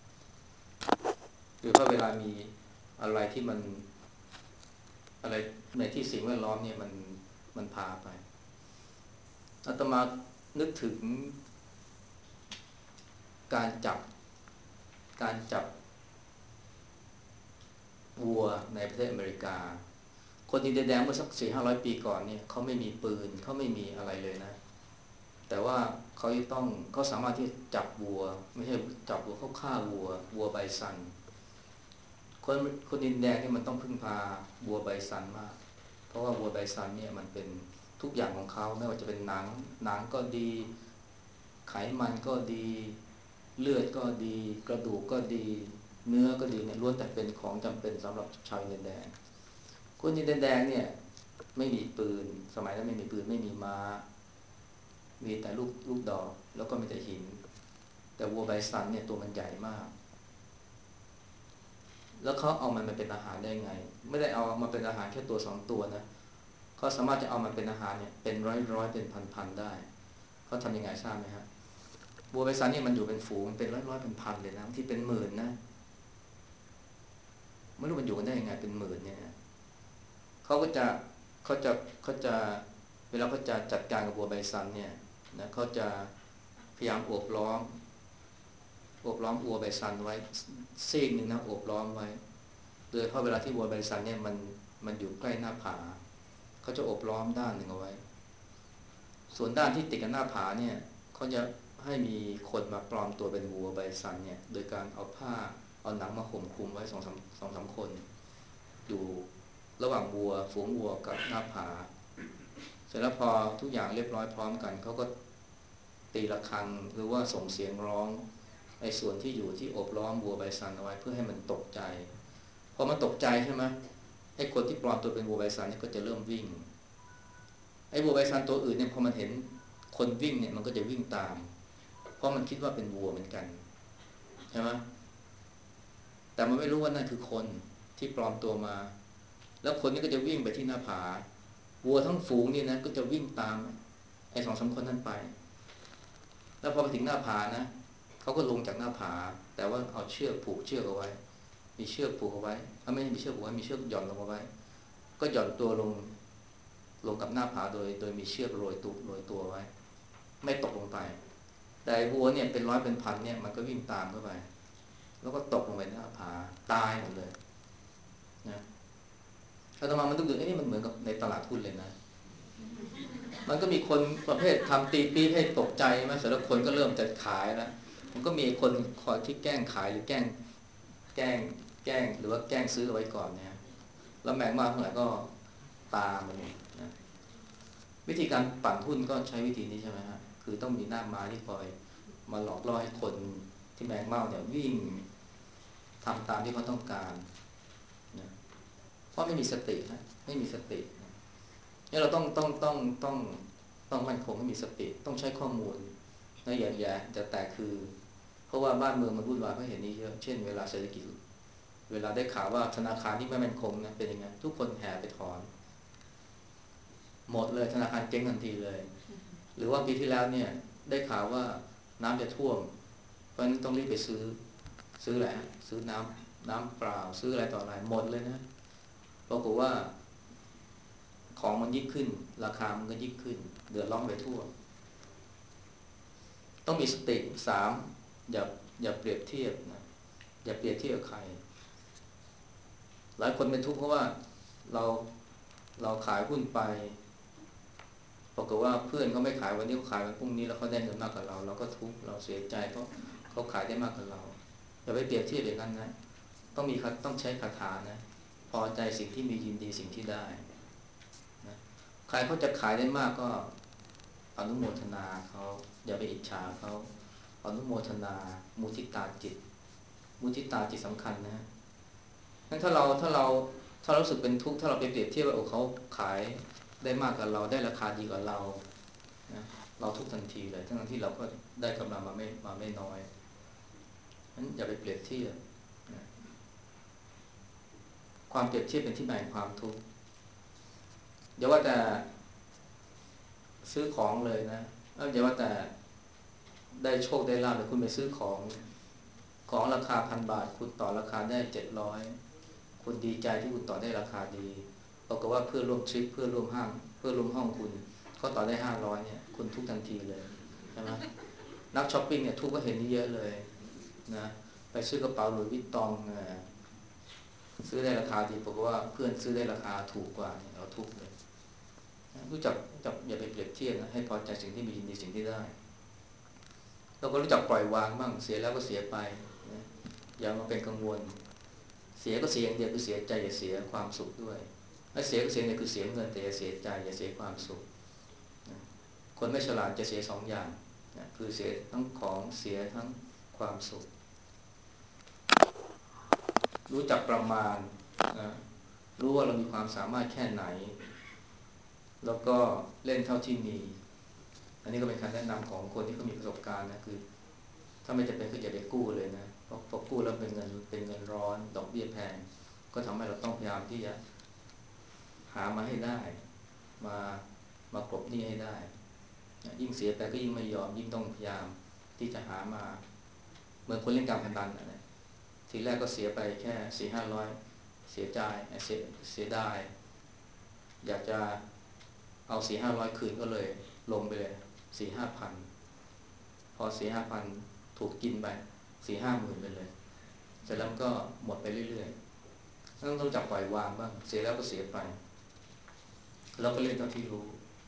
คือพอเวลามีอะไรที่มันอะไรในที่สิ่งแวดล้อมเนี่ยมันพาไปอาตมานึกถึงการจับการจับวัวในประเทศอเมริกาคนอินเดียแดงเมื่อสัก400-500 ปีก่อนเนี่ยเขาไม่มีปืนเขาไม่มีอะไรเลยนะแต่ว่าเขาสามารถที่จะจับวัวไม่ใช่จับวัวเขาฆ่าวัวไบซันคนคนอินเดียแดงนี่มันต้องพึ่งพาวัวไบซันมากเพราะว่าวัวไบซันเนี่ยมันเป็นทุกอย่างของเขาไม่ว่าจะเป็นหนังก็ดีไขมันก็ดีเลือดก็ดีกระดูกก็ดีเนื้อก็ดีเนี่ยล้วนแต่เป็นของจำเป็นสำหรับชาวอินเดียแดงคนอินเดียแดงเนี่ยไม่มีปืนสมัยนั้นไม่มีปืนไม่มีม้ามีแต่ลูกดอกแล้วก็มีแต่หินแต่วัวไบซันเนี่ยตัวมันใหญ่มากแล้วเขาเอามันมาเป็นอาหารได้ไงไม่ได้เอามาเป็นอาหารแค่ตัว2 ตัวนะเขาสามารถจะเอามันเป็นอาหารเนี่ยเป็นร้อยเป็นพันได้เขาทำยังไงทราบไหมฮะวัวไบซันเนี่ยมันอยู่เป็นฝูงเป็นร้อยเป็นพันเลยนะที่เป็นหมื่นนะไม่รู้มันอยู่กันได้ยังไงเป็นหมื่นเนี่ยเขาก็จะเขาจะเขาจะเวลาเขาจะจัดการกับวัวไบซันเนี่ยนะเขาจะพยายามโอบล้อมวัวไบซันไว้ซีกหนึ่งนะโอบล้อมไว้โดยเพราะเวลาที่วัวไบซันเนี่ยมันอยู่ใกล้หน้าผาเขาจะโอบล้อมด้านหนึ่งเอาไว้ส่วนด้านที่ติดกับหน้าผาเนี่ยเขาจะให้มีคนมาปลอมตัวเป็นวัวไบซันเนี่ยโดยการเอาหนังมาห่มคลุมไว้สองสามคนอยู่ระหว่างฝูงวัวกับหน้าผาเสร็จแล้วพอทุกอย่างเรียบร้อยพร้อมกันเขาก็ตีระฆังหรือว่าส่งเสียงร้องไอ้ส่วนที่อยู่ที่โอบล้อมวัวไบซันเอาไว้เพื่อให้มันตกใจพอมันตกใจใช่ไหมไอ้คนที่ปลอมตัวเป็นวัวไบซันเนี่ยก็จะเริ่มวิ่งไอ้วัวไบซันตัวอื่นเนี่ยพอมันเห็นคนวิ่งเนี่ยมันก็จะวิ่งตามเพราะมันคิดว่าเป็นวัวเหมือนกันใช่ไหมแต่มันไม่รู้ว่านั่นคือคนที่ปลอมตัวมาแล้วคนนี้ก็จะวิ่งไปที่หน้าผาวัวทั้งฝูงนี่นะก็จะวิ่งตามไอ้2-3 คนนั้นไปแล้วพอไปถึงหน้าผานะเขาก็ลงจากหน้าผาแต่ว่าเอาเชือกผูกเชือกเอาไว้มีเชือกผูกเอาไว้ไม่ใช่มีเชือกผูกไว้มีเชือกหย่อนลงเอาไว้ก็หย่อนตัวลงกับหน้าผาโดยมีเชือกโรยตัวไว้ไม่ตกลงไปแต่วัวเนี่ยเป็นร้อยเป็นพันเนี่ยมันก็วิ่งตามเข้าไปแล้วก็ตกลงไปหน้าผาตายหมดเลยนะอาตมามันต้องดูนี่มันเหมือนกับในตลาดหุ้นเลยนะมันก็มีคนประเภททำตีปี๊ให้ตกใจไหมเสร็จแล้วคนก็เริ่มจะขายแล้วมันก็มีคนคอยที่แกล้งขายหรือแกล้งหรือว่าแกล้งซื้อเอาไว้ก่อนเนี่ยแล้วแมงมาเท่าไหร่ก็ตามมันนะวิธีการปั่นหุ้นก็ใช้วิธีนี้ใช่ไหมฮะคือต้องมีหน้าม้าที่คอยมาหลอกล่อให้คนที่แมงเม่าเนี่ยวิ่งทำตามที่เขาต้องการนะเพราะไม่มีสตินะไม่มีสตินี่เราต้องมั่นคงให้มีสติต้องใช้ข้อมูลนะอย่าจะแต่คือเพราะว่าบ้านเมืองมันวุ่นวายเพราะเห็นนี้เยอะเช่นเวลาเศรษฐกิจเวลาได้ข่าวว่าธนาคารที่ไม่มั่นคงนะเป็นยังไงทุกคนแห่ไปถอนหมดเลยธนาคารเจ๊งทันทีเลยหรือว่าปีที่แล้วเนี่ยได้ข่าวว่าน้ำจะท่วมเพราะฉะนั้นต้องรีบไปซื้ออะไรซื้อน้ำเปล่าซื้ออะไรต่ออะไรหมดเลยนะปรากฏว่าของมันยิ่งขึ้นราคามันก็ยิ่งขึ้นเดือดร้อนไปทั่วต้องมีสติสามอย่าอย่าเปรียบเทียบนะอย่าเปรียบเทียบกับใครหลายคนเป็นทุกข์เพราะว่าเราเราขายหุ้นไปปรากฏว่าเพื่อนเขาไม่ขายวันนี้เขาขายวันพรุ่งนี้แล้วเขาได้เงินมากกว่าเราก็ทุกข์เราเสียใจเพราะเขาขายได้มากกว่าเราอย่าไปเปรียบเทียบอย่างนั้นนะต้องใช้คาถานะพอใจสิ่งที่มียินดีสิ่งที่ได้นะใครเขาจะขายได้มากก็อนุโมทนาเขาอย่าไปอิจฉาเขาอนุโมทนามุทิตาจิตมุทิตาจิตสำคัญนะงั้นถ้าเรารู้สึกเป็นทุกข์ถ้าเราไปเปรียบเทียบว่าโอ้เขาขายได้มากกว่าเราได้ราคาดีกว่าเรานะเราทุกข์ทันทีเลยทั้งที่เราก็ได้กำไรมาไม่น้อยงั้นอย่าไปเปรียบเทียบนะความเปรียบเทียบเป็นที่มาแห่งความทุกข์อย่าว่าแต่ซื้อของเลยนะอย่าว่าแต่ได้โชคได้ลาภเลยคุณไปซื้อของราคา1,000 บาทคุณต่อราคาได้700คุณดีใจที่คุณต่อได้ราคาดีปรากฏว่าเพื่อนร่วมทริปเพื่อนร่วมห้างเพื่อนร่วมห้องคุณเขาต่อได้500เนี่ยคุณทุกทันทีเลยใช่ไหมนักช้อปปิ้งเนี่ยทุกก็เห็นนี่เยอะเลยนะไปซื้อกระเป๋าหลุยส์วิตตองซื้อได้ราคาดีปรากฏว่าเพื่อนซื้อได้ราคาถูกกว่าเนี่ยเราทุกเลยรู้จักอย่าไปเปรียบเทียบนะให้พอใจสิ่งที่มีในสิ่งที่ได้เราก็รู้จักปล่อยวางบ้างเสียแล้วก็เสียไปนะอย่ามาเป็นกังวลเสียก็เสียอย่างเดียวคือเสียใจอย่าเสียความสุขด้วยถ้าเสียก็เสียเนี่ยคือเสียเงินแต่อย่าเสียใจอย่าเสียความสุขนะคนไม่ฉลาดจะเสีย2 อย่างนะคือเสียทั้งของเสียทั้งความสุขรู้จักประมาณนะรู้ว่าเรามีความสามารถแค่ไหนแล้วก็เล่นเท่าที่มีอันนี้ก็เป็นคำแนะนำของคนที่เขามีประสบการณ์นะคือถ้าไม่จำเป็นก็อย่าไปกู้เลยนะเพราะกู้แล้วเป็นเงินร้อนดอกเบี้ยแพงก็ทำให้เราต้องพยายามที่จะหามาให้ได้มามากลบหนี้ให้ได้ยิ่งเสียไปก็ยิ่งไม่ยอมยิ่งต้องพยายามที่จะหามาเหมือนคนเล่นการพนันนะทีแรกก็เสียไปแค่400-500เสียใจเสียดายอยากจะเอา400-500คืนก็เลยลงไปเลย4-5 พันพอ4-5 พันถูกกินไป4-5 หมื่นไปเลยเสร็จแล้วก็หมดไปเรื่อยๆต้องจับปล่อยวางบ้างเสียแล้วก็เสียไปแล้วก็เล่นเท่าที่รู้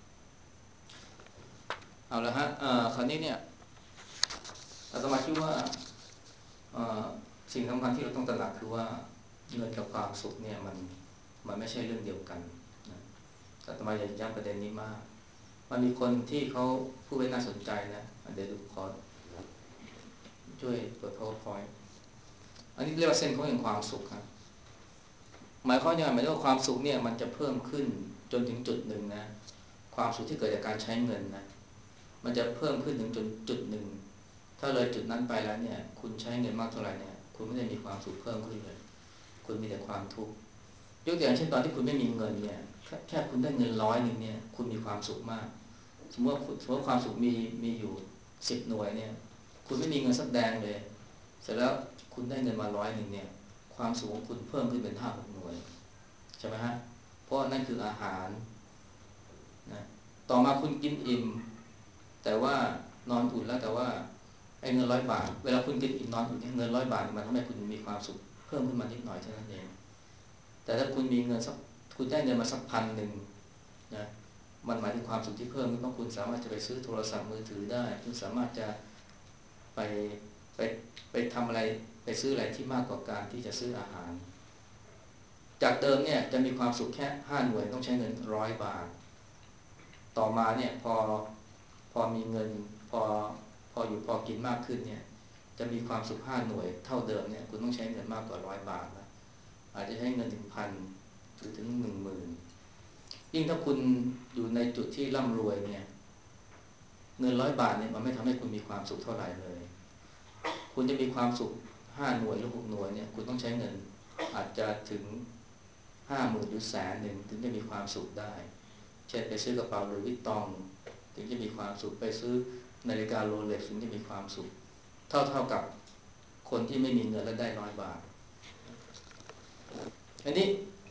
เอาละฮะคราวนี้เนี่ยอาตมาคิดว่าสิ่งสำคัญที่เราต้องตระหนักคือว่าเงินกับความสุขเนี่ยมันไม่ใช่เรื่องเดียวกันนะอาตมาอยากย้ำประเด็นนี้มากมันมีคนที่เขาพูดไว้น่าสนใจนะเดี๋ยวดูขอช่วยเปิด PowerPoint อันนี้เรียกว่าเส้นของแห่งความสุขครับหมายความว่าหมายถึงว่าความสุขเนี่ยมันจะเพิ่มขึ้นจนถึงจุดหนึ่งนะความสุขที่เกิดจากการใช้เงินนะมันจะเพิ่มขึ้นถึงจนจุดหนึ่งถ้าเลยจุดนั้นไปแล้วเนี่ยคุณใช้เงินมากเท่าไหร่เนี่ยคุณไม่ได้มีความสุขเพิ่มขึ้นเลยคุณมีแต่ความทุกข์ยกตัวอย่างเช่นตอนที่คุณไม่มีเงินเนี่ยแค่คุณได้เงิน100เนี่ยคุณมีความสุขมากสมมติว่าความสุขมีอยู่10 หน่วยเนี่ยคุณไม่มีเงินสักแดงเลยเสร็จแล้วคุณได้เงินมา100เนี่ยความสุขของคุณเพิ่มขึ้นเป็น5-6 หน่วยใช่ไหมฮะเพราะนั่นคืออาหารนะต่อมาคุณกินอิ่มแต่ว่านอนอุ่นแล้วแต่ว่าไอ้เงิน100 บาทเวลาคุณกินอิ่มนอนอุ่นเงิน100 บาทมันทำให้คุณมีความสุขเพิ่มขึ้นมานิดหน่อยเท่านั้นเองแต่ถ้าคุณมีเงินสักคุณได้เงินมาสัก1,000นะมันหมายถึงความสุขที่เพิ่มขึ้นเพราะคุณสามารถจะไปซื้อโทรศัพท์มือถือได้คุณสามารถจะไปไปไปทำอะไรไปซื้ออะไรที่มากกว่าการที่จะซื้ออาหารจากเดิมเนี่ยจะมีความสุขแค่5 หน่วยต้องใช้เงิน100 บาทต่อมาเนี่ยพอมีเงินพออยู่พอกินมากขึ้นเนี่ยจะมีความสุข5 หน่วยเท่าเดิมเนี่ยคุณต้องใช้เงินมากกว่า100 บาทนะอาจจะใช้เงินถึง1,000หรือถึง10,000ยิ่งถ้าคุณอยู่ในจุดที่ร่ำรวยเนี่ยเงิน100 บาทเนี่ยมันไม่ทำให้คุณมีความสุขเท่าไหร่เลยคุณจะมีความสุข5 หน่วยหรือ6 หน่วยเนี่ยคุณต้องใช้เงินอาจจะถึง50,000หรือ100,000ถึงจะมีความสุขได้เช่นไปซื้อกระเป๋าหลุยส์วิตตองถึงจะมีความสุขไปซื้อนาฬิกาโรเล็กซ์ถึงจะมีความสุขเท่ากับคนที่ไม่มีเงินและได้100 บาทอันนี้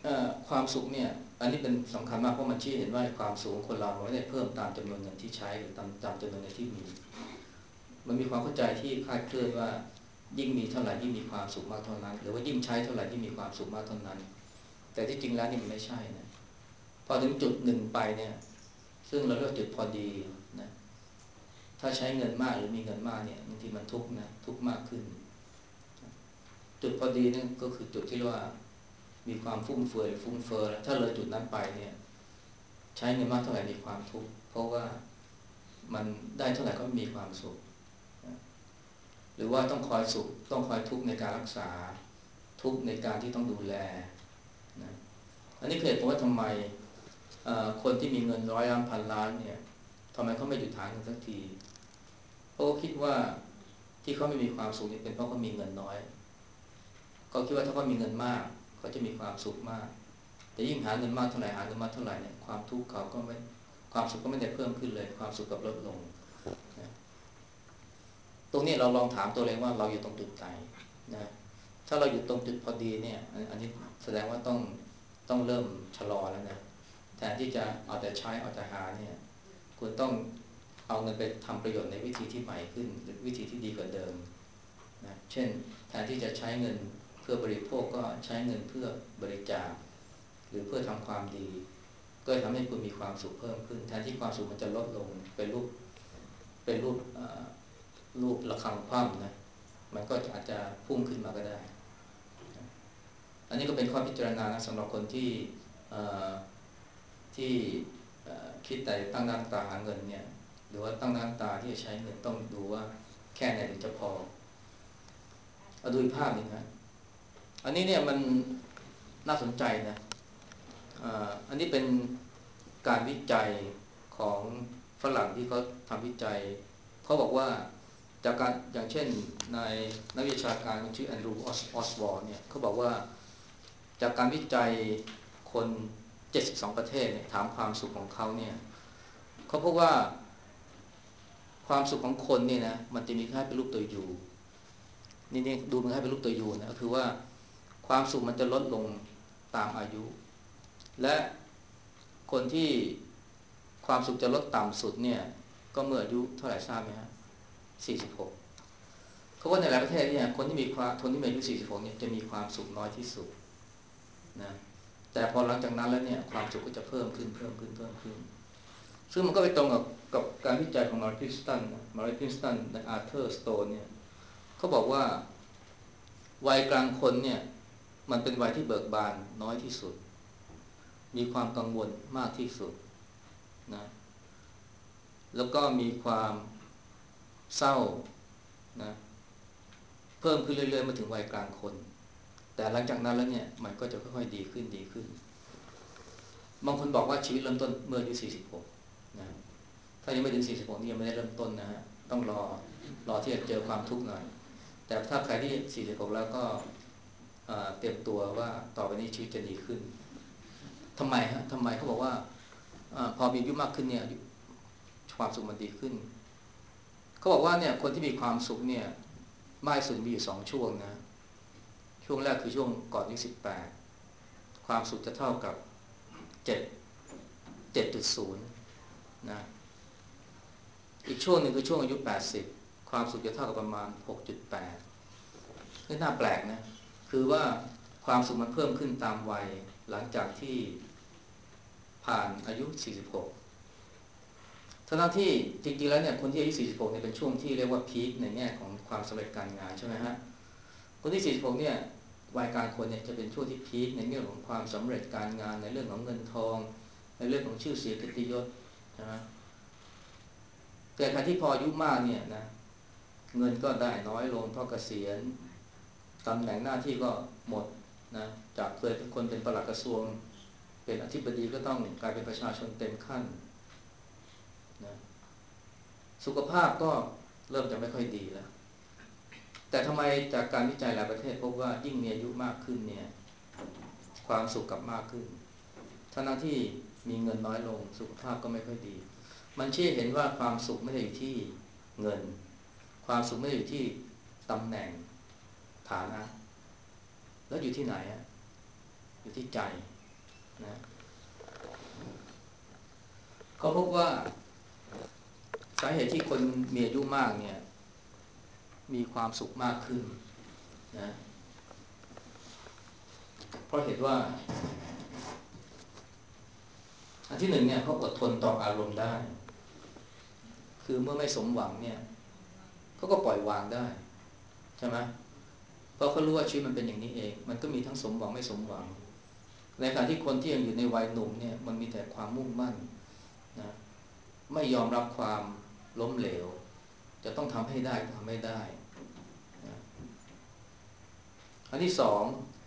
ความสุขเนี่ยอันนี้เป็นสำคัญมากเพราะมันชี้เห็นว่าความสุขของคนเราไม่ได้เพิ่มตามจำนวนเงินที่ใช้หรือตามจำนวนเงินที่มีมันมีความเข้าใจที่คลาดเคลื่อนว่ายิ่งมีเท่าไหร่ยิ่งมีความสุขมากเท่านั้นหรือว่ายิ่งใช้เท่าไหร่ยิ่งมีความสุขมากเท่านั้นแต่ที่จริงแล้วนี่มันไม่ใช่นะพอถึงจุดหนึ่งไปเนี่ยซึ่งเราเรียกจุดพอดีนะถ้าใช้เงินมากหรือมีเงินมากเนี่ยบางทีมันทุกข์นะทุกข์มากขึ้นจุดพอดีนี่ก็คือจุดที่ว่ามีความฟุ่มเฟือยฟุ้งเฟ้อถ้าเลยจุดนั้นไปเนี่ยใช้เงินมากเท่าไหร่มีความทุกข์เพราะว่ามันได้เท่าไหร่ก็มีความสุขหรือว่าต้องคอยสุขต้องคอยทุกข์ในการรักษาทุกข์ในการที่ต้องดูแลนะอันนี้คือเหตุผลว่าทำไมคนที่มีเงินร้อยล้านพันล้านเนี่ยทำไมเขาไม่หยุดหาเงินสักทีเพราะคิดว่าที่เขาไม่มีความสุขนี่เป็นเพราะเขามีเงินน้อยเขาคิดว่าถ้าเขามีเงินมากเขาจะมีความสุขมากแต่ยิ่งหาเงินมากเท่าไหร่หาเงินมากเท่าไหร่เนี่ยความทุกข์เขาก็ไม่ความสุขก็ไม่ได้เพิ่มขึ้นเลยความสุขกับลดลงนะตรงนี้เราลองถามตัวเองว่าเราอยู่ตรงจุดไหนนะถ้าเราอยู่ตรงจุดพอดีเนี่ยอันนี้แสดงว่าต้องเริ่มชะลอแล้วนะแทนที่จะเอาแต่ใช้เอาแต่หาเนี่ยคุณต้องเอาเงินไปทำประโยชน์ในวิธีที่ใหม่ขึ้นหรือวิธีที่ดีกว่าเดิมนะเช่นแทนที่จะใช้เงินเพื่อบริโภคก็ใช้เงินเพื่อบริจาคหรือเพื่อทำความดีก็ทำให้คุณมีความสุขเพิ่มขึ้นแทนที่ความสุขมันจะลดลงเป็นรูประฆังคว่ำนะมันก็อาจจะพุ่งขึ้นมาก็ได้อันนี้ก็เป็นข้อพิจารณานะสำหรับคนที่คิดแต่ตั้งหน้าตาหาเงินเนี่ยหรือว่าตั้งหน้าตาที่จะใช้เงินต้องดูว่าแค่ไหนถึงจะพอเอาดูอีกภาพหนึ่งนะอันนี้เนี่ยมันน่าสนใจนะอันนี้เป็นการวิจัยของฝรั่งที่เขาทำวิจัยเขาบอกว่าจากการอย่างเช่นในนักวิชาการชื่อแอนดรูว์ออสวอลเนี่ยเขาบอกว่าจากการวิจัยคน72ประเทศเนี่ยถามความสุขของเขาเนี่ยเขาพบว่าความสุขของคนเนี่ยนะมันจะมีค่าเป็นรูปตัวยูนี่ดูมันให้เป็นรูปตัวยูนะก็คือว่าความสุขมันจะลดลงตามอายุและคนที่ความสุขจะลดต่ำสุดเนี่ยก็เมื่ออายุเท่าไหร่ทราบไหมฮะ46เขาว่าในหลายประเทศเนี่ยคนที่มีอายุ46เนี่ยจะมีความสุขน้อยที่สุดนะแต่พอหลังจากนั้นแล้วเนี่ยความสุขก็จะเพิ่มขึ้นซึ่งมันก็ไปตรงกับการวิจัยของมาร์ตินสตันและอาร์เธอร์สโตนเนี่ยเขาบอกว่าวัยกลางคนเนี่ยมันเป็นวัยที่เบิกบานน้อยที่สุดมีความกังวลมากที่สุดนะแล้วก็มีความเศร้านะเพิ่มขึ้นเรื่อยๆมาถึงวัยกลางคนแต่หลังจากนั้นแล้วเนี่ยมันก็จะค่อยๆดีขึ้นบางคนบอกว่าชีวิตเริ่มต้นเมื่ออายุ46นะถ้ายังไม่ถึง46นี่ยังไม่ได้เริ่มต้นนะฮะต้องรอที่จะเจอความทุกข์หน่อยแต่ถ้าใครที่46แล้วก็เตรียมตัวว่าต่อไปนี้ชีวิตจะดีขึ้นทำไมเขาบอกว่าพอมีอายุมากขึ้นเนี่ยความสุขมันดีขึ้นเขาบอกว่าเนี่ยคนที่มีความสุขเนี่ยมากสุดมีอยู่2ช่วงนะช่วงแรกคือช่วงก่อนอายุ18ความสุขจะเท่ากับ7.0นะอีกช่วงหนึ่งคือช่วงอายุ80ความสุขจะเท่ากับประมาณ 6.8 นี่น่าแปลกนะคือว่าความสุขมันเพิ่มขึ้นตามวัยหลังจากที่ผ่านอายุ46ทั้งที่จริงๆแล้วเนี่ยคนที่อายุ46เนี่ยเป็นช่วงที่เรียกว่าพีคในแง่ของความสำเร็จการงานใช่ไหมฮะคนที่46เนี่ยวัยกลางคนเนี่ยจะเป็นช่วงที่พีคในเรื่องของความสำเร็จการงานในเรื่องของเงินทองในเรื่องของชื่อเสียงเกียรติยศใช่ไหมแต่ใครที่พออายุมากเนี่ยนะเงินก็ได้น้อยลงเพราะเกษียณตำแหน่งหน้าที่ก็หมดนะจากเคยเป็นคนเป็นปลัดกระทรวงเป็นอธิบดีก็ต้องกลายเป็นประชาชนเต็มขั้นนะสุขภาพก็เริ่มจะไม่ค่อยดีแล้วแต่ทำไมจากการวิจัยหลายประเทศพบว่ายิ่งมีอายุมากขึ้นเนี่ยความสุขกลับมากขึ้นทั้งที่มีเงินน้อยลงสุขภาพก็ไม่ค่อยดีมันชี้เห็นว่าความสุขไม่ได้อยู่ที่เงินความสุขไม่ได้อยู่ที่ตำแหน่งฐานะแล้วอยู่ที่ไหนอยู่ที่ใจนะเขาพบว่าสาเหตุที่คนมีอายุมากเนี่ยมีความสุขมากขึ้นนะเพราะเหตุว่าอันที่หนึ่งเนี่ยเขาอดทนต่ออารมณ์ได้คือเมื่อไม่สมหวังเนี่ยเขาก็ปล่อยวางได้ใช่ไหมเพราะเขารู้ว่าชีวิตมันเป็นอย่างนี้เองมันก็มีทั้งสมหวังไม่สมหวังในขณะที่คนที่ยังอยู่ในวัยหนุ่มเนี่ยมันมีแต่ความมุ่งมั่นนะไม่ยอมรับความล้มเหลวจะต้องทำให้ได้ทำให้ได้นะอันที่สอง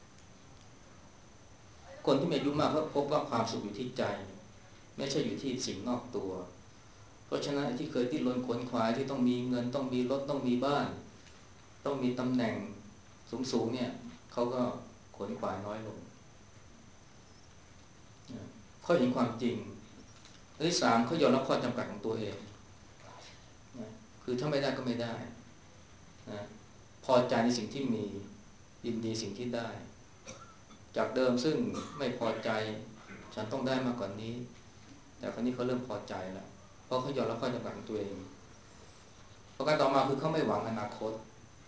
คนที่มีอายุมากก็พบว่าความสุขอยู่ที่ใจไม่ใช่อยู่ที่สิ่งนอกตัวเพราะฉะนั้นที่เคยดิ้นรนขวนขวายที่ต้องมีเงินต้องมีรถต้องมีบ้านต้องมีตำแหน่งสูงๆเนี่ยเขาก็ขวนขวายน้อยลงเขาเห็นความจริงอันที่สามเขายอมรับข้อจำกัดของตัวเองนะคือถ้าไม่ได้ก็ไม่ได้นะพอใจในสิ่งที่มียินดีสิ่งที่ได้จากเดิมซึ่งไม่พอใจฉันต้องได้มากกว่านี้แต่คราวนี้เขาเริ่มพอใจแล้วเพราะเขายอมรับข้อจำกัดของตัวเองประการต่อมาคือเขาไม่หวังอนาคต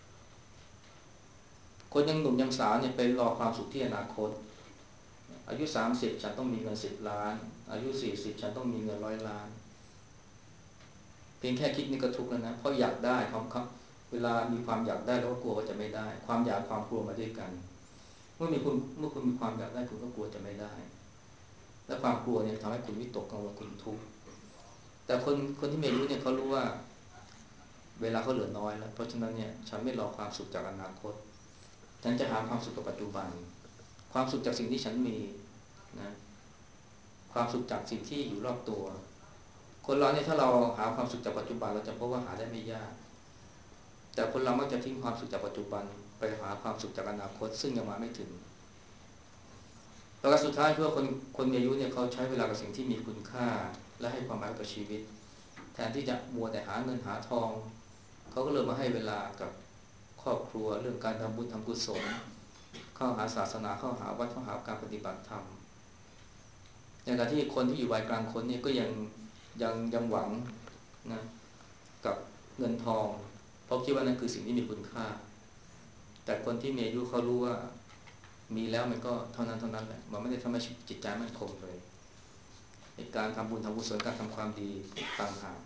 คนยังหนุ่มยังสาวเนี่ยไปรอความสุขที่อนาคตอายุ30ฉันต้องมีเงิน10 ล้านอายุ40ฉันต้องมีเงิน100 ล้านเพียงแค่คิดนี่ก็ทุกข์แล้วนะเพราะอยากได้ครับเวลามีความอยากได้แล้วก็กลัวว่าจะไม่ได้ความอยากความกลัวมาด้วยกันเมื่อคุณมีความอยากได้คุณก็กลัวจะไม่ได้และความกลัวเนี่ยทำให้คุณวิตกกังวลคุณทุกข์แต่คนที่มีอายุเนี่ยเขารู้ว่าเวลาเขาเหลือน้อยแล้วเพราะฉะนั้นเนี่ยฉันไม่รอความสุขจากอนาคตฉันจะหาความสุขกับปัจจุบันความสุขจากสิ่งที่ฉันมีนะความสุขจากสิ่งที่อยู่รอบตัวคนเราเนี่ยถ้าเราหาความสุขจากปัจจุบันเราจะพบว่าหาได้ไม่ยากแต่คนเรามักจะทิ้งความสุขจากปัจจุบันไปหาความสุขจากอนาคตซึ่งยังมาไม่ถึงแล้วก็สุดท้ายคือว่าคนมีอายุเนี่ยเขาใช้เวลากับสิ่งที่มีคุณค่าและให้ความหมายกับชีวิตแทนที่จะมัวแต่หาเงินหาทองเขาก็เลยมาให้เวลากับครอบครัวเรื่องการทำบุญทำกุศลเข้าหาศาสนาเข้าหาวัดเข้าหาการปฏิบัติธรรมอย่างการที่คนที่อยู่วัยกลางคนเนี่ยก็ยังหวังนะกับเงินทองเพราะคิดว่านั่นคือสิ่งที่มีคุณค่าแต่คนที่มีอายุเขารู้ว่ามีแล้วมันก็เท่านั้นแหละมันไม่ได้ทำให้จิตใจมั่นคงเลยการทำบุญทำกุศลการทำความดีต่างหาก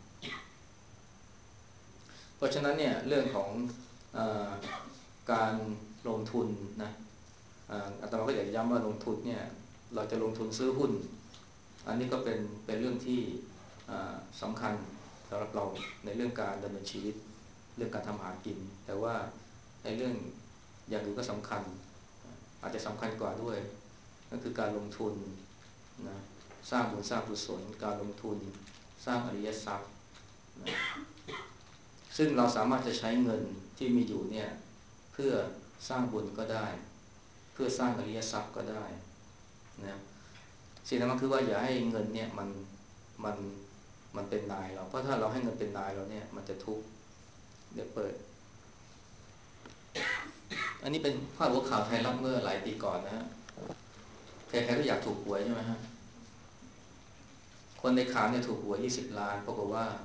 เพราะฉะนั้นเนี่ยเรื่องของเอการลงทุนนะอาตมาก็อยากย้ำว่าลงทุนเนี่ยเราจะลงทุนซื้อหุ้นอันนี้ก็เป็นเรื่องที่สำคัญสำหรับเราในเรื่องการดำเนินชีวิตเรื่องการทำหากินแต่ว่าในเรื่องอย่างอื่นก็สำคัญอาจจะสำคัญกว่าด้วยก็คือการลงทุนนะสร้างบุญสร้างกุศลการลงทุนสร้างอริยทรัพย์นะซึ่งเราสามารถจะใช้เงินที่มีอยู่เนี่ยเพื่อสร้างบุญก็ได้เพื่อสร้างอริยทรัพย์ก็ได้นะสิ่งนั้นคือว่าอย่าให้เงินเนี่ยมันมันเป็นนายเราเพราะถ้าเราให้เงินเป็นนายเราเนี่ยมันจะทุกข์เดี๋ยวเปิดอันนี้เป็นพาดหัวข่าวไทยรัฐเมื่อหลายปีก่อนนะฮะใครๆก็อยากถูกหวยใช่ไหมฮะคนในข่าวเนี่ยถูกหวย20 ล้านปรากฏว่า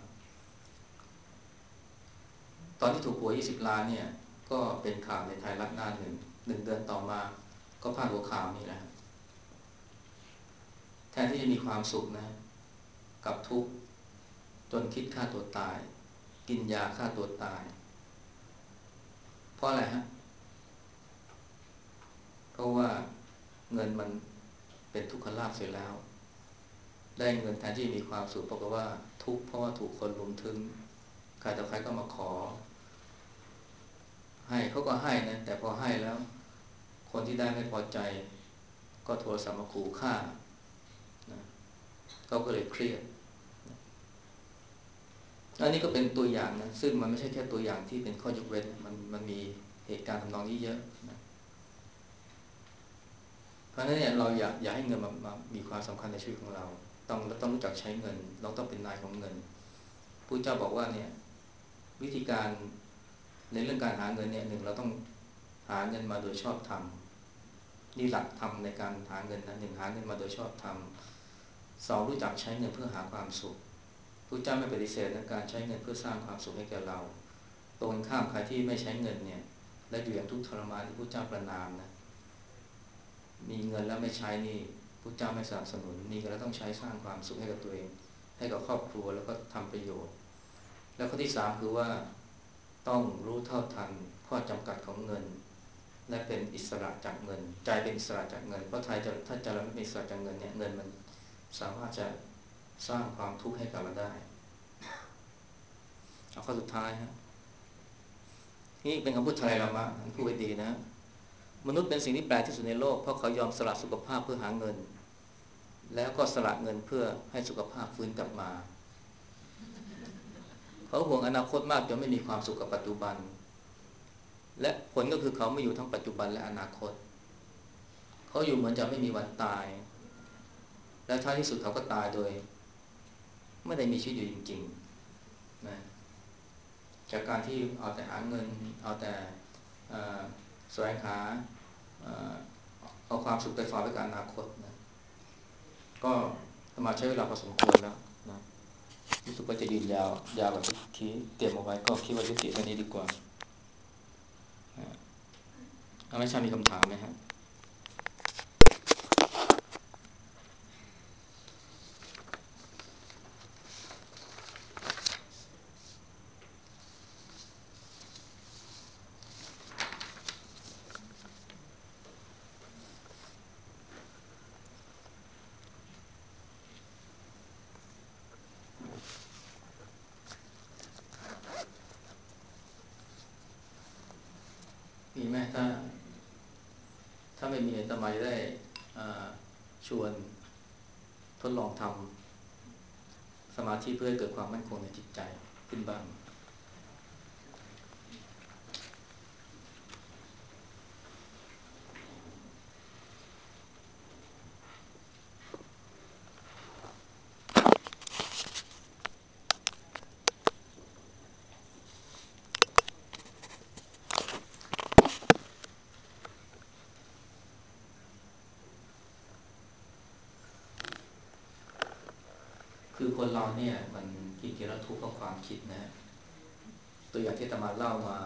ตอนที่ถูกหวย20 ล้านเนี่ยก็เป็นข่าวในไทยรัฐหน้าหนึ่งเดือนต่อมาก็พาดหัวข่าวนี่แหละแทนที่จะมีความสุขนะกับทุกข์จนคิดฆ่าตัวตายกินยาฆ่าตัวตายเพราะอะไรฮะเพราะว่าเงินมันเป็นทุกขลาภเสร็จแล้วได้เงินแทนที่มีความสุขปรากฏว่าทุกข์เพราะว่าถูกคนรุมถึงใครต่อใครก็มาขอให้เขาก็ให้นะแต่พอให้แล้วคนที่ได้ไม่พอใจก็โทรศัพท์มาขู่ฆ่านะเขาก็เลยเครียดอันนี้ก็เป็นตัวอย่างนะซึ่งมันไม่ใช่แค่ตัวอย่างที่เป็นข้อยกเว้นมันมีเหตุการณ์ทำนองนี้เยอะนะเพราะฉะนั้นเนี่ยเราอยากให้เงินมามีความสำคัญในชีวิตของเราต้องรู้จักใช้เงินเราต้องเป็นนายของเงินพุทธเจ้าบอกว่าเนี่ยวิธีการในเรื่องการหาเงินเนี่ยหนึ่งเราต้องหาเงินมาโดยชอบธรรมนี่หลักธรรมในการหาเงินนะหนึ่งหาเงินมาโดยชอบธรรมสองรู้จักใช้เงินเพื่อหาความสุขพระเจ้าไม่ปฏิเสธในการใช้เงินเพื่อสร้างความสุขให้แก่เราตรงข้ามใครที่ไม่ใช้เงินเนี่ยและอยู่อย่างทุกข์ทรมานที่พระเจ้าประณามนะมีเงินแล้วไม่ใช้นี่พระเจ้าไม่สนับสนุนมีเงินแล้วต้องใช้สร้างความสุขให้กับตัวเองให้กับครอบครัวแล้วก็ทำประโยชน์แล้วข้อที่สามคือว่าต้องรู้เท่าทันข้อจำกัดของเงินและเป็นอิสระจากเงินใจเป็นอิสระจากเงินเพราะถ้าใจเราไม่เป็นอิสระจากเงินเนี่ยเงินมันสามารถจะสร้างความทุกข์ให้กับเราได้เอาข้อสุดท้ายฮะนี่เป็นคำพูดไทยเรามาพูดไว้ดีนะมนุษย์เป็นสิ่งที่แปลกที่สุดในโลกเพราะเขายอมสละสุขภาพเพื่อหาเงินแล้วก็สละเงินเพื่อให้สุขภาพฟื้นกลับมาเขาห่วงอนาคตมากจนไม่มีความสุขกับปัจจุบันและผลก็คือเขาไม่อยู่ทั้งปัจจุบันและอนาคตเขาอยู่เหมือนจะไม่มีวันตายและท้ายที่สุดเขาก็ตายโดยไม่ได้มีชีวิตอยู่จริงๆนะจากการที่เอาแต่หาเงินเอาแต่แสวงหาเอาความสุขไปฝากไว้กับอนาคตนะก็มาใช้เวลาพอสมควรแล้วนะรู้สึกว่าจะยืนยาวกว่าที่เตรียมเอาไว้ก็คิดว่ายุติตรงนี้ดีกว่าไม่ใช่มีคำถามไหมฮะมีไหมถ้าไม่มีอาตมาจะได้ชวนทดลองทำสมาธิเพื่อให้เกิดความมั่นคงในจิตใจขึ้นบ้างคือคนเราเนี่ยมันจริงๆแล้วทุกข์เพราะความคิดนะตัวอย่างที่อาตมาเล่ามา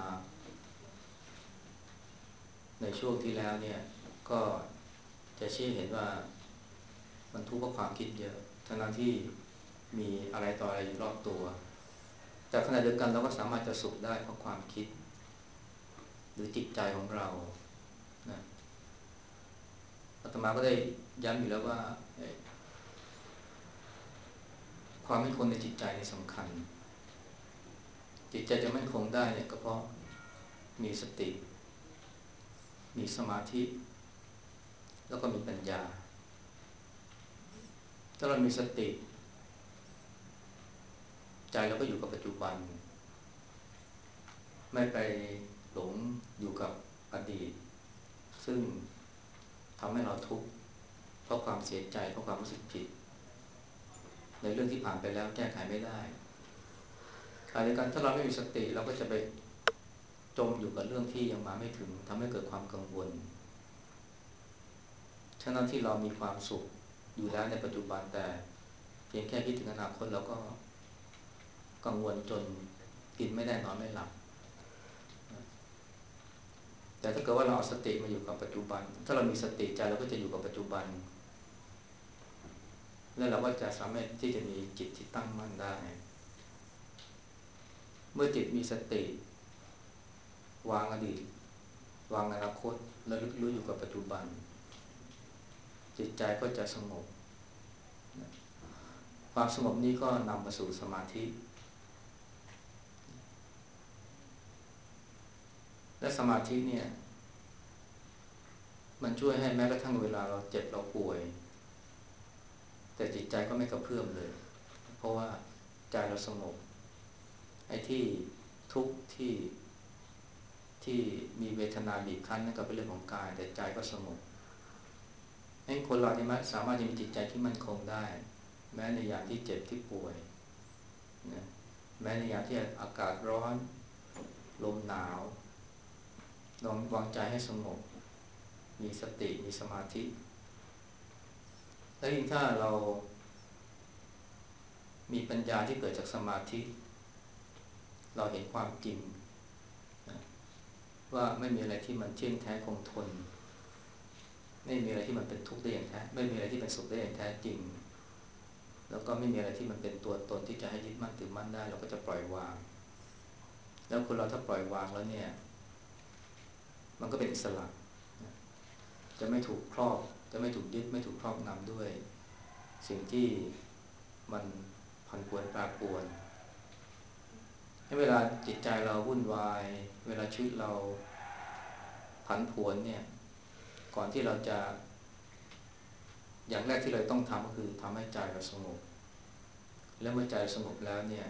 ในช่วงที่แล้วเนี่ยก็จะชี้เห็นว่ามันทุกข์เพราะความคิดเยอะทั้งที่มีอะไรต่ออะไรอยู่รอบตัวแต่ขณะเดียวกันเราก็สามารถจะสุขได้เพราะความคิดหรือจิตใจของเรานะอาตมาก็ได้ย้ำอยู่แล้วว่าความมั่นคงในจิตใจนี่สำคัญจิตใจจะมั่นคงได้เนี่ยก็เพราะมีสติมีสมาธิแล้วก็มีปัญญาถ้าเรามีสติใจเราก็อยู่กับปัจจุบันไม่ไปหลงอยู่กับอดีตซึ่งทำให้เราทุกข์เพราะความเสียใจเพราะความรู้สึกผิดในเรื่องที่ผ่านไปแล้วแก้ไขไม่ได้ขณะเดียวกันถ้าเราไม่มีสติเราก็จะไปจมอยู่กับเรื่องที่ยังมาไม่ถึงทำให้เกิดความกังวลฉะนั้นที่เรามีความสุขอยู่แล้วในปัจจุบันแต่เพียงแค่คิดถึงอนาคตเราก็กังวลจนกินไม่ได้นอนไม่หลับแต่ถ้าเกิดว่าเราเอาสติมาอยู่กับปัจจุบันถ้าเรามีสติใจเราก็จะอยู่กับปัจจุบันและเราก็จะสามารถที่จะมีจิตที่ตั้งมั่นได้เมื่อจิตมีสติวางอดีตวางอนาคตและรู้อยู่กับปัจจุบันจิตใจก็จะสงบความสงบนี้ก็นำมาสู่สมาธิและสมาธิเนี่ยมันช่วยให้แม้กระทั่งเวลาเราเจ็บเราป่วยแต่จิตใจก็ไม่กระเพื่อมเลยเพราะว่าใจเราสงบไอ้ที่ทุกข์ที่มีเวทนาบีบคั้นนั่นก็เป็นเรื่องของกายแต่ใจก็สงบให้คนเราเนี่ยสามารถจะมีจิตใจที่มั่นคงได้แม้ในยามที่เจ็บที่ป่วยนะแม้ในยามที่อากาศร้อนลมหนาวลองวางใจให้สงบมีสติมีสมาธิแล้วยิ่งถ้าเรามีปัญญาที่เกิดจากสมาธิเราเห็นความจริงนะว่าไม่มีอะไรที่มันเที่ยงแท้คงทนไม่มีอะไรที่มันเป็นทุกข์ได้อย่างแท้ไม่มีอะไรที่เป็นสุขได้อย่างแท้จริงแล้วก็ไม่มีอะไรที่มันเป็นตัวตนที่จะให้ยึดมั่นถือมั่นได้เราก็จะปล่อยวางแล้วคนเราถ้าปล่อยวางแล้วเนี่ยมันก็เป็นอิสระจะไม่ถูกครอบจะไม่ถูกยึดไม่ถูกครอบงำด้วยสิ่งที่มันผันผวนแปรปรวนให้เวลาจิตใจเราวุ่นวายเวลาชีวิตเราผันผวนเนี่ยก่อนที่เราจะอย่างแรกที่เราต้องทำก็คือทำให้ใจเราสงบแล้วเมื่อใจสงบแล้วเนี่ย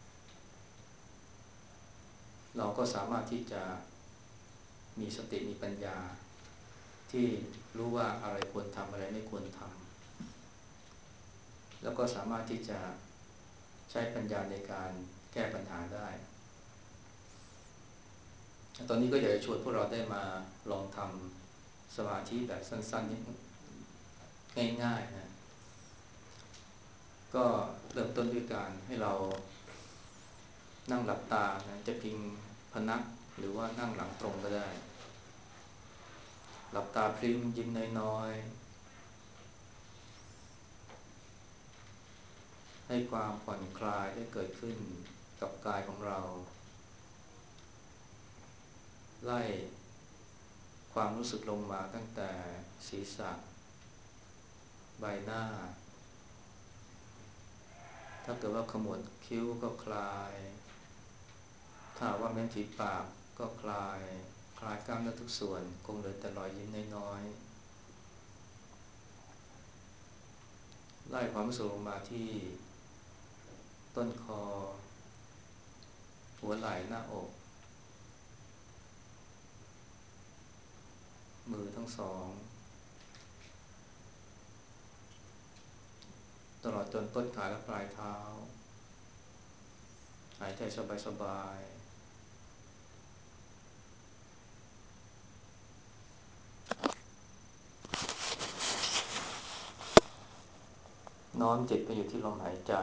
เราก็สามารถที่จะมีสติมีปัญญาที่รู้ว่าอะไรควรทำอะไรไม่ควรทำแล้วก็สามารถที่จะใช้ปัญญาในการแก้ปัญหาได้ตอนนี้ก็อยากจะชวนพวกเราได้มาลองทำสมาธิแบบสั้นๆง่ายๆนะก็เริ่มต้นด้วยการให้เรานั่งหลับตานะจะพิงพนักหรือว่านั่งหลังตรงก็ได้หลับตาพลิ้มยิ้มน้อยๆให้ความผ่อนคลายได้เกิดขึ้นกับกายของเราไล่ความรู้สึกลงมาตั้งแต่ศีรษะใบหน้าถ้าเกิดว่าขมวดคิ้วก็คลายถ้าว่าแม้มฝีปากก็คลายกล้ามเนื้อทุกส่วนคงเหลือแต่รอยยิ้มน้อยๆไล่ความรู้สึกลงมาที่ต้นคอหัวไหล่หน้าอกมือทั้งสองตลอดจนต้นขาและปลายเท้าหายใจสบายๆน้อมจิตไปอยู่ที่ลมหายใจ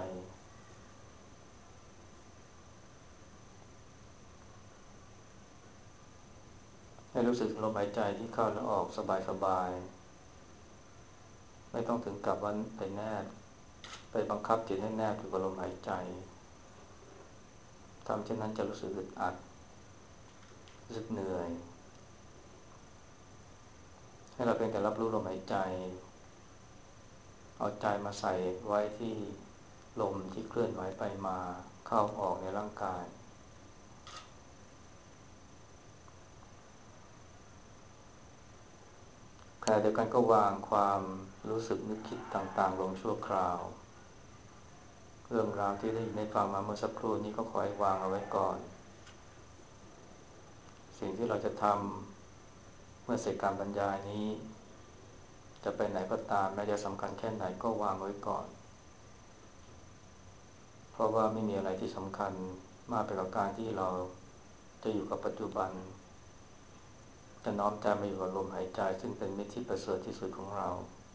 ให้รู้สึกลมหายใจที่เข้าและออกสบายๆไม่ต้องถึงกับวันไปแนบไปบังคับจิตให้แนบอยู่กับลมหายใจทำเช่นนั้นจะรู้สึกอึดอัดรู้สึกเหนื่อยให้เราเพียงแต่รับรู้ลมหายใจเอาใจมาใส่ไว้ที่ลมที่เคลื่อนไหวไปมาเข้าออกในร่างกายขณะเดียวกันก็วางความรู้สึกนึกคิดต่างๆลงชั่วคราวเรื่องราวที่ได้ยินได้ฟังมาเมื่อสักครู่นี้ก็ขอให้วางเอาไว้ก่อนสิ่งที่เราจะทำเมื่อเสร็จการบรรยายนี้จะไปไหนก็ตามแม้จะสำคัญแค่ไหนก็วางไว้ก่อนเพราะว่าไม่มีอะไรที่สำคัญมากไปกว่าการที่เราจะอยู่กับปัจจุบันจะน้อมใจมาอยู่กับลมหายใจซึ่งเป็นมิตรที่ประเสริฐที่สุดของเรา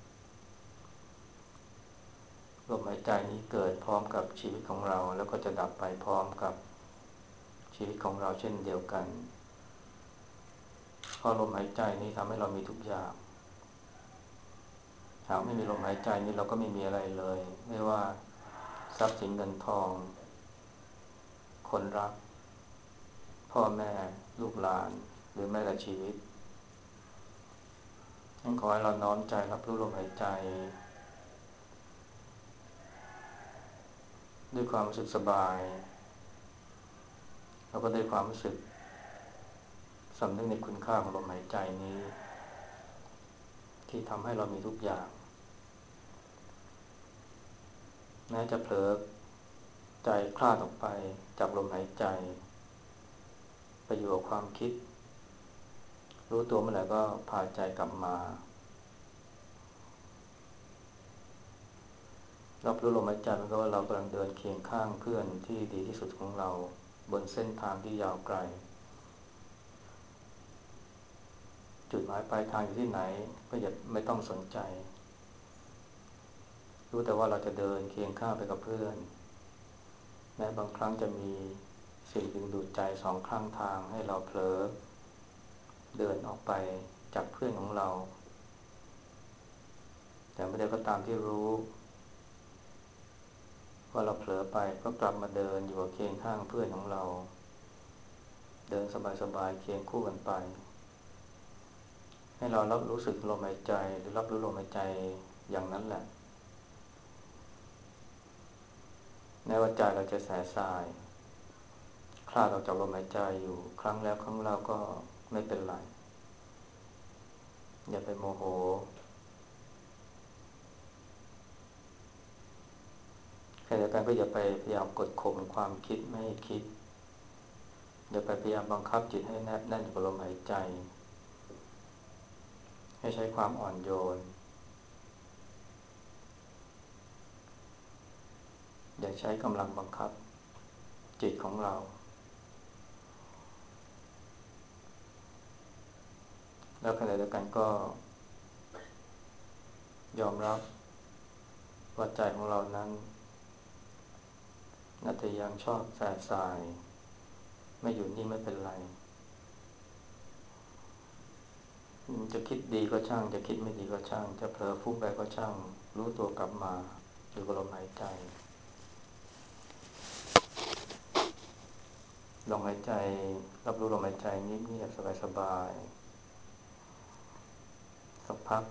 ลมหายใจนี้เกิดพร้อมกับชีวิตของเราแล้วก็จะดับไปพร้อมกับชีวิตของเราเช่นเดียวกันเพราะลมหายใจนี้ทำให้เรามีทุกอย่างหากไม่มีลมหายใจนี้เราก็ไม่มีอะไรเลยไม่ว่าทรัพย์สินเงินทองคนรักพ่อแม่ลูกหลานหรือแม้แต่ชีวิตฉันขอให้เราน้อมใจรับรู้ลมหายใจด้วยความรู้สึกสบายแล้วก็ด้วยความรู้สึกสำนึกในคุณค่าของลมหายใจนี้ที่ทำให้เรามีทุกอย่างแม้จะเผลอใจคลาดออกไปจากลมหายใจไปอยู่กับความคิดรู้ตัวเมื่อไหร่ก็พาใจกลับมารับรู้ลมหายใจมันก็ว่าเรากำลังเดินเคียงข้างเพื่อนที่ดีที่สุดของเราบนเส้นทางที่ยาวไกลจุจุดหมายปลายทางอยู่ที่ไหนก็อย่าไม่ต้องสนใจรู้แต่ว่าเราจะเดินเคียงข้างไปกับเพื่อนแม้บางครั้งจะมีสิ่งดึงดูดใจสองข้างทางให้เราเผลอเดินออกไปจากเพื่อนของเราแต่ไม่ได้ก็ตามที่รู้ว่าเราเผลอไปก็กลับมาเดินอยู่เคียงข้างเพื่อนของเราเดินสบายๆเคียงคู่กันไปให้เรารับรู้สึกลมหายใจหรือรับรู้ลมหายใจอย่างนั้นแหละแม้ว่าใจเราจะแสบซ่ายคลาดออกจากลมหายใจอยู่ครั้งแล้วครั้งเล่าก็ไม่เป็นไรอย่าไปโมโหขณะเดียวกันก็อย่าไปพยายามกดข่มความคิดไม่ให้คิดอย่าไปพยายามบังคับจิตให้แนบแน่นกับลมหายใจให้ใช้ความอ่อนโยนอย่าใช้กำลังบังคับจิตของเราแล้วขณะเดียวกันก็ยอมรับว่าใจของเรานั้นอาจจะยังชอบแสบสายไม่อยู่นี่ไม่เป็นไรจะคิดดีก็ช่างจะคิดไม่ดีก็ช่างจะเผลอฟุ้งไปก็ช่างรู้ตัวกลับมาอยู่กับลมหายใจลมหายใจรับรู้ลมหายใจเงียบๆสบายๆสักพัก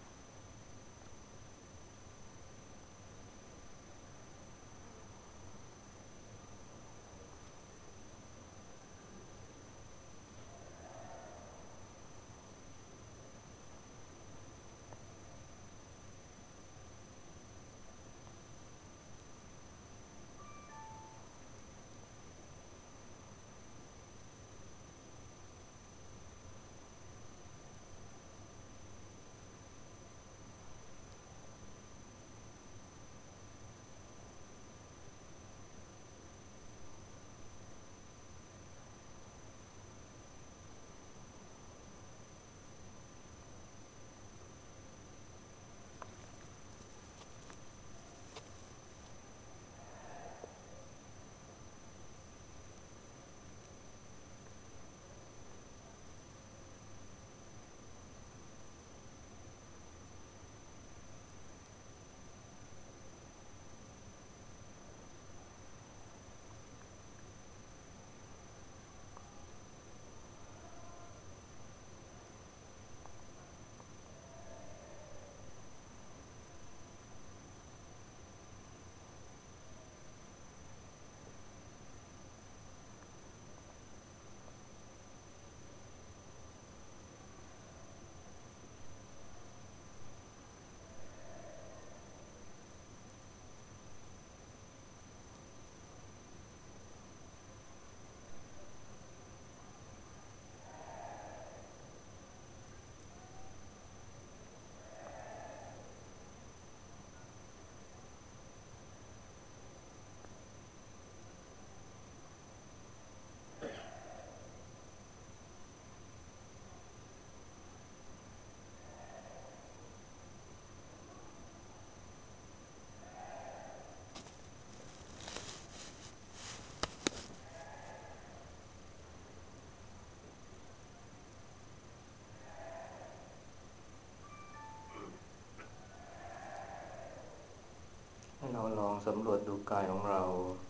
ให้เราลองสำรวจดูกายของเรา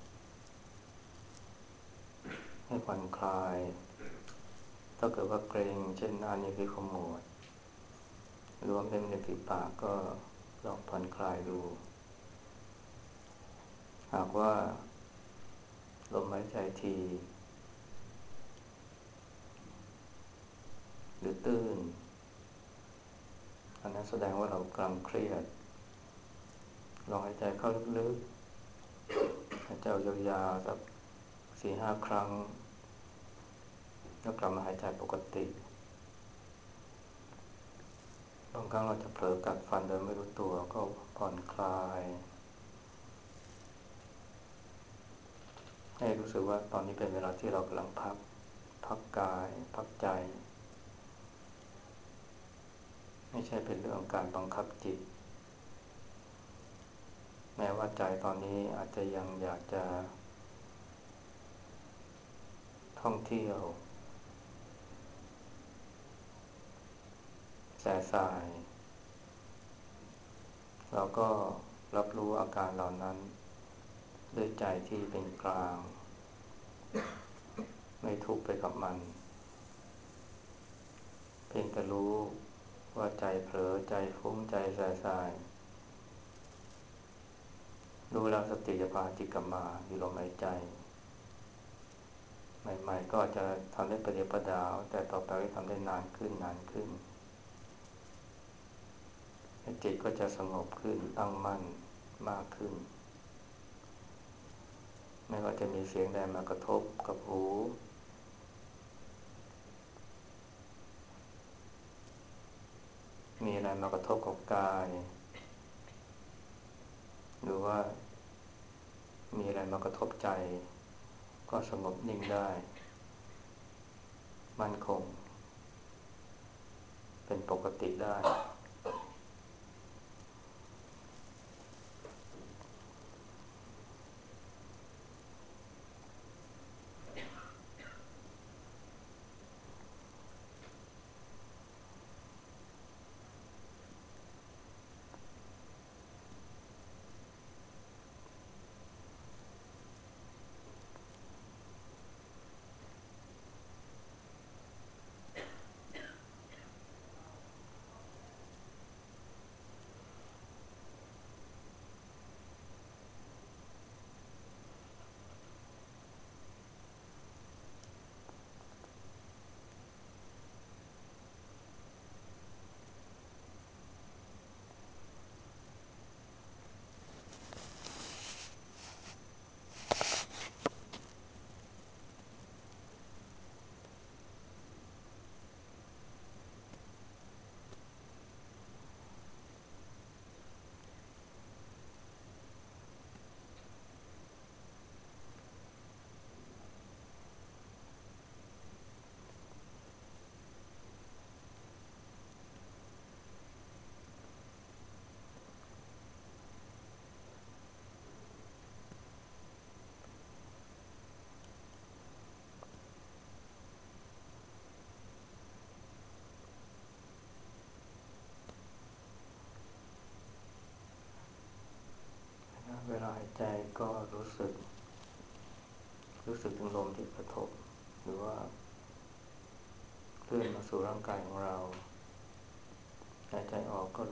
ให้ผ่อนคลายถ้าเกิดว่าเกรงเช่นหน้านิ้วขมวดรวมเป็นริมฝีปากก็ลองผ่อนคลายดูหากว่าลมหายใจทีหรือตื้นอันนั้นแสดงว่าเรากำลังเครียดลองหายใจเข้าลึกๆหายใจยาวๆสัก4-5 ครั้งแล้วกลับมาหายใจปกติบางครั้งเราจะเผลอกัดฟันโดยไม่รู้ตัวก็ผ่อนคลายให้รู้สึกว่าตอนนี้เป็นเวลาที่เรากำลังพักกายพักใจไม่ใช่เป็นเรื่องการบังคับจิตแม้ว่าใจตอนนี้อาจจะยังอยากจะท่องเที่ยวแส่สายเราก็รับรู้อาการเหล่านั้นด้วยใจที่เป็นกลางไม่ทุกข์ไปกับมันเพียงแต่รู้ว่าใจเผลอใจฟุ้งใจแส่สายรู้แล้วสติจะพาจิตกลับมาอยู่ลมหายใจใหม่ๆก็อาจจะทำได้ประเดี๋ยวประดาวแต่ต่อไปก็ทำได้นานขึ้นนานขึ้นจิตก็จะสงบขึ้นตั้งมั่นมากขึ้นไม่ว่าจะมีเสียงใดมากระทบกับหูมีอะไรมากระทบกับกายหรือว่ามีอะไรมากระทบใจก็สงบนิ่งได้มั่นคงเป็นปกติได้เวลาหายใจก็รู้สึกถึงลมที่กระทบหรือว่าเคลื่อนมาสู่ร่างกายของเราหายใจออกก็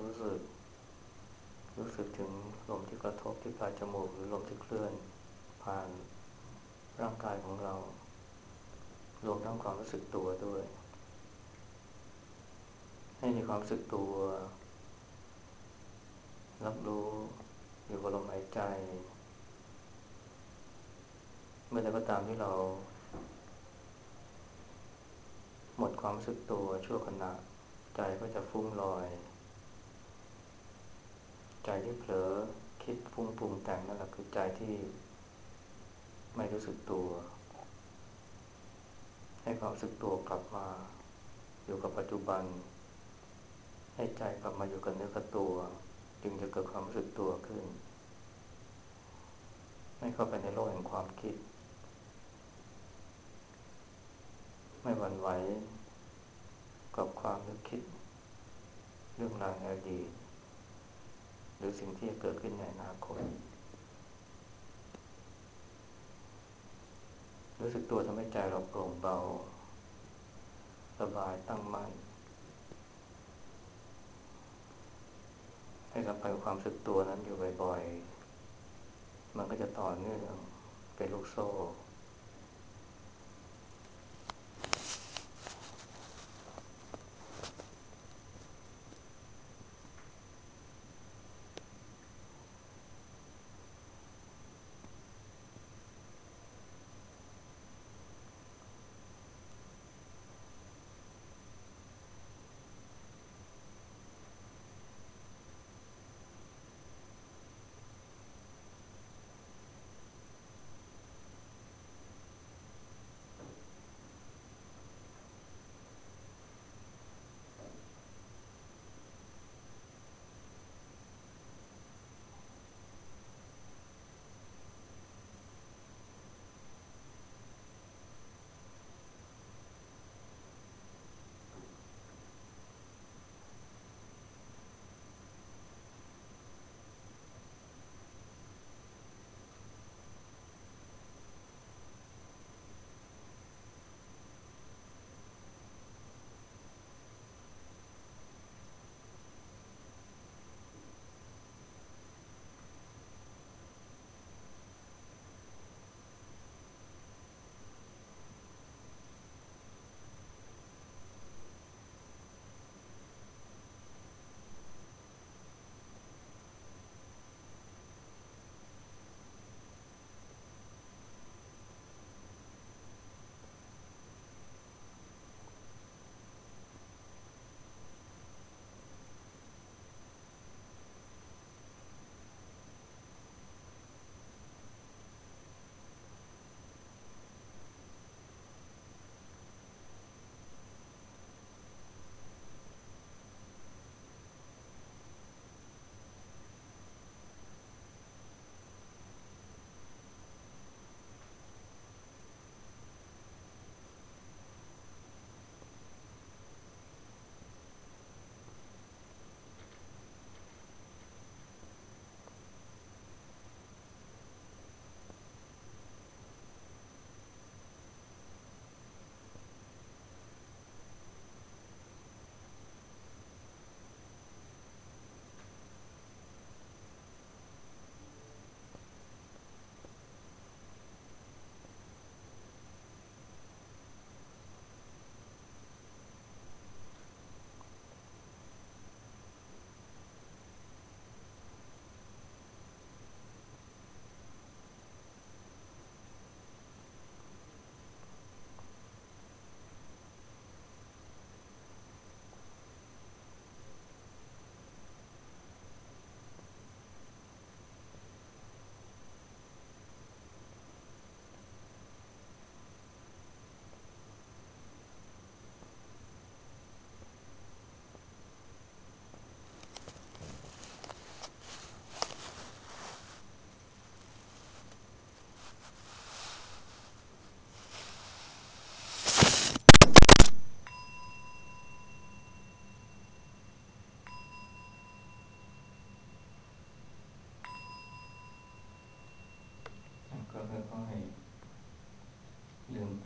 รู้สึกถึงลมที่กระทบที่ปลายจมูกหรือลมที่เคลื่อนผ่านร่างกายของเรารวมทั้งความรู้สึกตัวด้วยให้มีความรู้สึกตัวรับรู้อยู่กับลมหายใจเมื่อใดก็ตามที่เราหมดความรู้สึกตัวชั่วขณะใจก็จะฟุ้งลอยใจที่เผลอคิดฟุ้งปรุงแต่งนั่นแหละคือใจที่ไม่รู้สึกตัวให้ความรู้สึกตัวกลับมาอยู่กับปัจจุบันให้ใจกลับมาอยู่กับเนื้อกับตัวจึงจะเกิดความรู้สึกตัวขึ้นไม่เข้าไปในโลกแห่งความคิดไม่หวั่นไหวกับความนึกคิดเรื่องราวในอดีตหรือสิ่งที่จะเกิดขึ้นในอนาคตรู้สึกตัวทำให้ใจเราโปร่งเบาสบายตั้งมั่นให้สัมผัสกับความรู้สึกตัวนั้นอยู่บ่อยๆมันก็จะต่อเนื่องเป็นลูกโซ่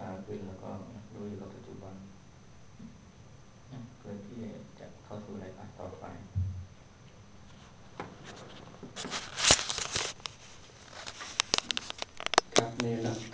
ตาขึ้นแล้วก็รู้อยู่กับปัจจุบันเพื่อที่จะเข้าสู่รายการต่อไปครับนี่นะ